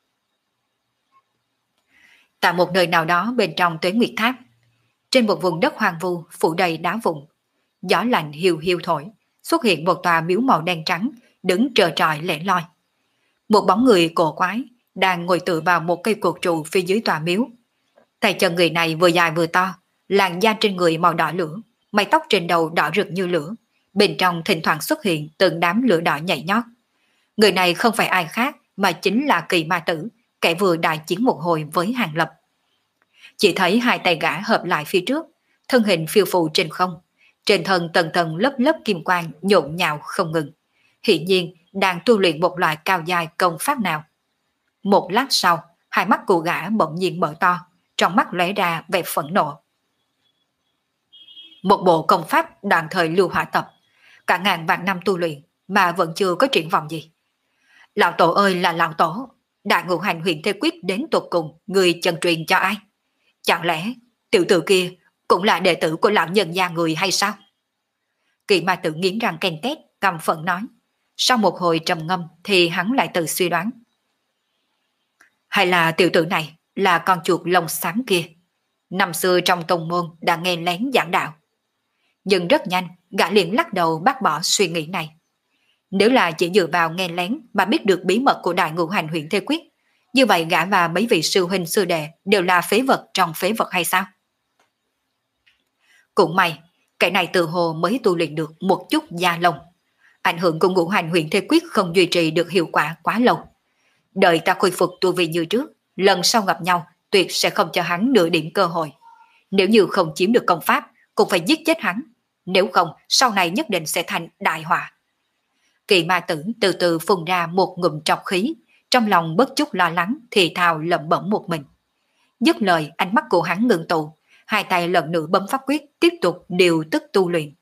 [SPEAKER 1] Tại một nơi nào đó bên trong Tuế Nguyệt Tháp, trên một vùng đất hoang vu phủ đầy đá vụn, gió lạnh hiu hiu thổi, xuất hiện một tòa miếu màu đen trắng, đứng trơ trọi lẻ loi. Một bóng người cổ quái đang ngồi tựa vào một cây cột trụ phía dưới tòa miếu. Tay chân người này vừa dài vừa to, làn da trên người màu đỏ lửa, mái tóc trên đầu đỏ rực như lửa, bên trong thỉnh thoảng xuất hiện từng đám lửa đỏ nhảy nhót. Người này không phải ai khác mà chính là Kỳ Ma Tử, kẻ vừa đại chiến một hồi với Hàng Lập. Chỉ thấy hai tay gã hợp lại phía trước, thân hình phiêu phù trên không, trên thân tầng tầng lớp lớp kim quang nhộn nhạo không ngừng, hiển nhiên đang tu luyện một loại cao dài công pháp nào. Một lát sau, hai mắt của gã bỗng nhiên mở to, trong mắt lóe ra vẻ phẫn nộ. Một bộ công pháp đoạn thời lưu hỏa tập, cả ngàn vạn năm tu luyện mà vẫn chưa có triển vọng gì. Lão tổ ơi là lão tổ, đại ngũ hành huyền thế quyết đến tột cùng, người chân truyền cho ai? Chẳng lẽ tiểu tử kia cũng là đệ tử của lão nhân gia người hay sao? Kỳ Ma Tử nghiến răng ken két, căm phẫn nói. Sau một hồi trầm ngâm thì hắn lại tự suy đoán. Hay là tiểu tử này là con chuột lông xám kia. Năm xưa trong tông môn đã nghe lén giảng đạo. Nhưng rất nhanh, gã liền lắc đầu bác bỏ suy nghĩ này. Nếu là chỉ dựa vào nghe lén mà biết được bí mật của đại ngũ hành huyện Thế Quyết, như vậy gã và mấy vị sư huynh sư đệ đều là phế vật trong phế vật hay sao? Cũng may, cái này tự hồ mới tu luyện được một chút da lông. Ảnh hưởng của ngũ hành huyện Thế Quyết không duy trì được hiệu quả quá lâu. Đợi ta khôi phục tu vi như trước, lần sau gặp nhau tuyệt sẽ không cho hắn nửa điểm cơ hội. Nếu như không chiếm được công pháp, cũng phải giết chết hắn. Nếu không, sau này nhất định sẽ thành đại họa. Kỳ ma tử từ từ phun ra một ngụm trọc khí, trong lòng bất chút lo lắng thì thào lẩm bẩm một mình. Dứt lời, ánh mắt của hắn ngưng tụ, hai tay lần nữa bấm pháp quyết tiếp tục điều tức tu luyện.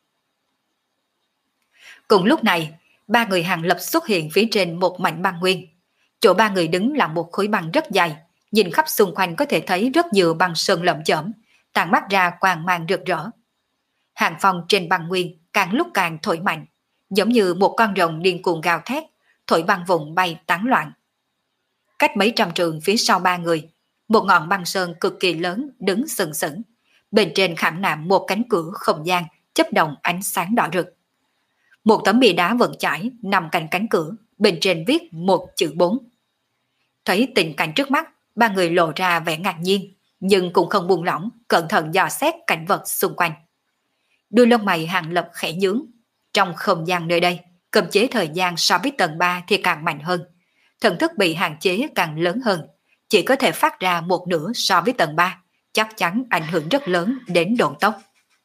[SPEAKER 1] Cùng lúc này, ba người Hàng Lập xuất hiện phía trên một mảnh băng nguyên. Chỗ ba người đứng là một khối băng rất dài, nhìn khắp xung quanh có thể thấy rất nhiều băng sơn lởm chởm, tàn mắt ra quang mang rực rỡ. Hàng phong trên băng nguyên càng lúc càng thổi mạnh, giống như một con rồng điên cuồng gào thét, thổi băng vùng bay tán loạn. Cách mấy trăm trường phía sau ba người, một ngọn băng sơn cực kỳ lớn đứng sừng sững, bên trên khảm nạm một cánh cửa không gian chớp động ánh sáng đỏ rực. Một tấm bia đá vững chãi nằm cạnh cánh cửa, bên trên viết một chữ bốn. Thấy tình cảnh trước mắt, ba người lộ ra vẻ ngạc nhiên, nhưng cũng không buông lỏng, cẩn thận dò xét cảnh vật xung quanh. Đuôi lông mày Hàng Lập khẽ nhướng. Trong không gian nơi đây, cấm chế thời gian so với tầng ba thì càng mạnh hơn. Thần thức bị hạn chế càng lớn hơn, chỉ có thể phát ra một nửa so với tầng ba, chắc chắn ảnh hưởng rất lớn đến độ tốc.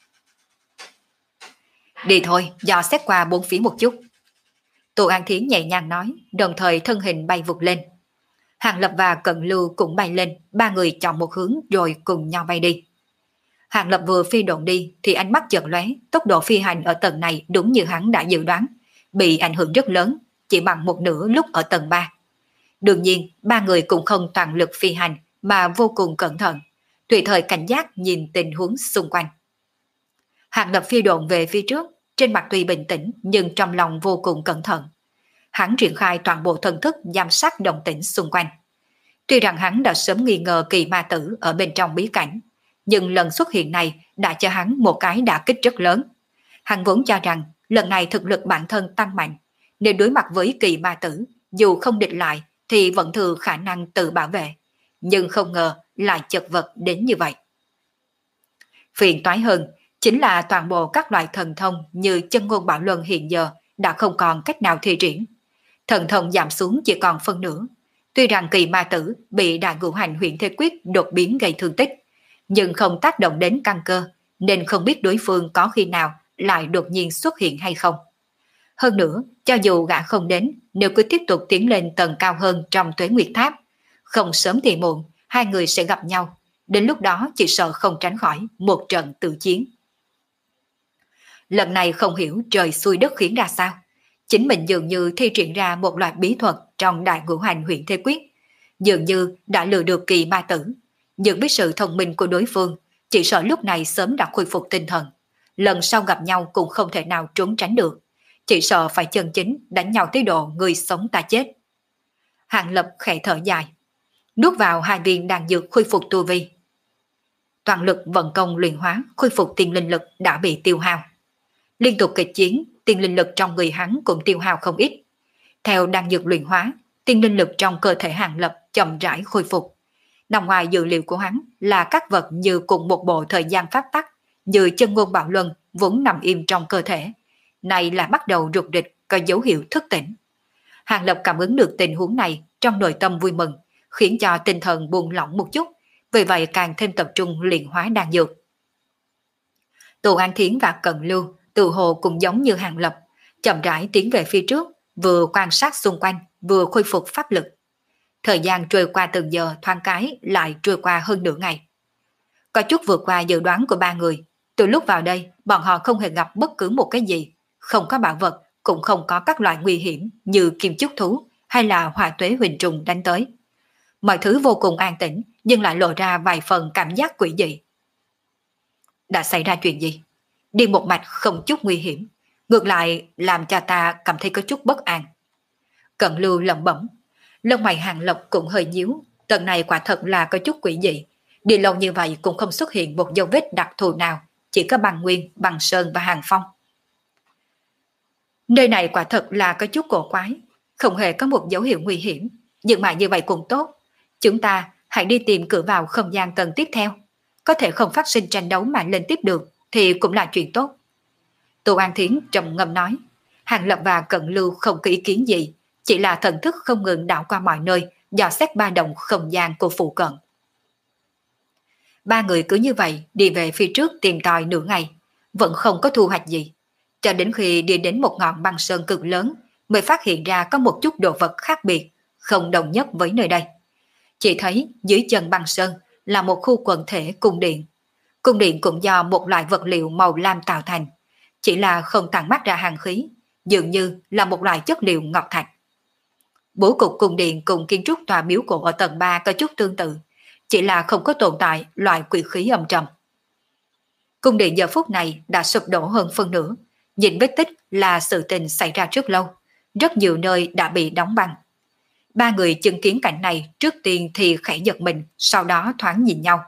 [SPEAKER 1] Đi thôi, dò xét qua bốn phía một chút. Tô An Thiến nhẹ nhàng nói, đồng thời thân hình bay vụt lên. Hàng Lập và Cận Lưu cũng bay lên, ba người chọn một hướng rồi cùng nhau bay đi. Hàng Lập vừa phi độn đi thì ánh mắt chợt lóe, tốc độ phi hành ở tầng này đúng như hắn đã dự đoán, bị ảnh hưởng rất lớn, chỉ bằng một nửa lúc ở tầng ba. Đương nhiên, ba người cũng không toàn lực phi hành mà vô cùng cẩn thận, tùy thời cảnh giác nhìn tình huống xung quanh. Hàng Lập phi độn về phía trước, trên mặt tuy bình tĩnh nhưng trong lòng vô cùng cẩn thận. Hắn triển khai toàn bộ thần thức giám sát động tĩnh xung quanh. Tuy rằng hắn đã sớm nghi ngờ kỳ ma tử ở bên trong bí cảnh, nhưng lần xuất hiện này đã cho hắn một cái đả kích rất lớn. Hắn vốn cho rằng lần này thực lực bản thân tăng mạnh, nên đối mặt với kỳ ma tử, dù không địch lại thì vẫn thừa khả năng tự bảo vệ. Nhưng không ngờ lại chật vật đến như vậy. Phiền toái hơn chính là toàn bộ các loại thần thông như chân ngôn bảo luân hiện giờ đã không còn cách nào thi triển. Thần thông giảm xuống chỉ còn phân nửa. Tuy rằng kỳ ma tử bị đại ngũ hành huyện Thế Quyết đột biến gây thương tích, nhưng không tác động đến căn cơ, nên không biết đối phương có khi nào lại đột nhiên xuất hiện hay không. Hơn nữa, cho dù gã không đến, nếu cứ tiếp tục tiến lên tầng cao hơn trong Tuế Nguyệt Tháp, không sớm thì muộn, hai người sẽ gặp nhau. Đến lúc đó chỉ sợ không tránh khỏi một trận tự chiến. Lần này không hiểu trời xui đất khiến ra sao. Chính mình dường như thi triển ra một loại bí thuật trong đại ngũ hành huyện Thế Quyết, dường như đã lừa được kỳ ma tử. Nhưng với sự thông minh của đối phương, chỉ sợ lúc này sớm đã khôi phục tinh thần. Lần sau gặp nhau cũng không thể nào trốn tránh được. Chỉ sợ phải chân chính đánh nhau tới độ người sống ta chết. Hàng Lập khẽ thở dài, nuốt vào hai viên đan dược khôi phục tu vi. Toàn lực vận công luyện hóa khôi phục tiên linh lực đã bị tiêu hao. Liên tục kịch chiến, tiên linh lực trong người hắn cũng tiêu hao không ít. Theo đan dược luyện hóa, tiên linh lực trong cơ thể Hàng Lập chậm rãi khôi phục. Nằm ngoài dự liệu của hắn là các vật như cùng một bộ thời gian pháp tắc, như chân ngôn bảo luân vốn nằm im trong cơ thể. Này là bắt đầu rụt rịch, có dấu hiệu thức tỉnh. Hàng Lập cảm ứng được tình huống này, trong nội tâm vui mừng, khiến cho tinh thần buông lỏng một chút, vì vậy càng thêm tập trung luyện hóa đan dược. Tô An Thiến và Cận Lưu tự hồ cũng giống như Hàng Lập, chậm rãi tiến về phía trước, vừa quan sát xung quanh, vừa khôi phục pháp lực. Thời gian trôi qua từng giờ thoáng cái lại trôi qua hơn nửa ngày. Có chút vượt qua dự đoán của ba người. Từ lúc vào đây, bọn họ không hề gặp bất cứ một cái gì, không có bảo vật, cũng không có các loại nguy hiểm như kim chúc thú hay là hỏa tuế huỳnh trùng đánh tới. Mọi thứ vô cùng an tĩnh, nhưng lại lộ ra vài phần cảm giác quỷ dị. Đã xảy ra chuyện gì? Đi một mạch không chút nguy hiểm, ngược lại làm cho ta cảm thấy có chút bất an. Cận Lưu lẩm bẩm, lông mày Hàng Lập cũng hơi nhíu, Tận này quả thật là có chút quỷ dị. Đi lâu như vậy cũng không xuất hiện một dấu vết đặc thù nào, chỉ có băng nguyên, băng sơn và hàng phong. Nơi này quả thật là có chút cổ quái, không hề có một dấu hiệu nguy hiểm, nhưng mà như vậy cũng tốt. Chúng ta hãy đi tìm cửa vào không gian tầng tiếp theo. Có thể không phát sinh tranh đấu mà lên tiếp được thì cũng là chuyện tốt. Tô An Thiến trầm ngâm nói. Hàng Lập và Cận Lưu không có ý kiến gì, chỉ là thần thức không ngừng đảo qua mọi nơi, dò xét ba động không gian của phụ cận. Ba người cứ như vậy đi về phía trước tìm tòi nửa ngày, vẫn không có thu hoạch gì. Cho đến khi đi đến một ngọn băng sơn cực lớn, mới phát hiện ra có một chút đồ vật khác biệt, không đồng nhất với nơi đây. Chỉ thấy dưới chân băng sơn là một khu quần thể cung điện. Cung điện cũng do một loại vật liệu màu lam tạo thành, chỉ là không tản mát ra hàng khí, dường như là một loại chất liệu ngọc thạch. Bố cục cung điện cùng kiến trúc tòa miếu cổ ở tầng ba có chút tương tự, chỉ là không có tồn tại loại quỷ khí âm trầm. Cung điện giờ phút này đã sụp đổ hơn phân nửa, nhìn vết tích là sự tình xảy ra trước lâu, rất nhiều nơi đã bị đóng băng. Ba người chứng kiến cảnh này trước tiên thì khẽ giật mình, sau đó thoáng nhìn nhau.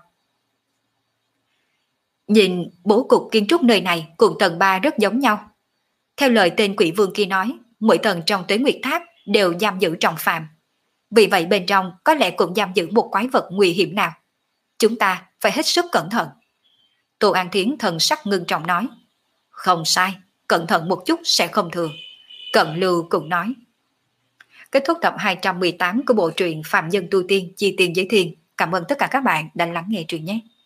[SPEAKER 1] Nhìn bố cục kiến trúc nơi này cùng tầng ba rất giống nhau. Theo lời tên quỷ vương kia nói, mỗi tầng trong Tuế Nguyệt Tháp đều giam giữ trọng phạm. Vì vậy bên trong có lẽ cũng giam giữ một quái vật nguy hiểm nào. Chúng ta phải hết sức cẩn thận. Tô An Thiến thần sắc ngưng trọng nói. Không sai, cẩn thận một chút sẽ không thừa. Cận Lưu cũng nói. Kết thúc tập hai trăm mười tám của bộ truyện Phạm Nhân Tu Tiên Chi Tiên Giới Thiên. Cảm ơn tất cả các bạn đã lắng nghe truyện nhé.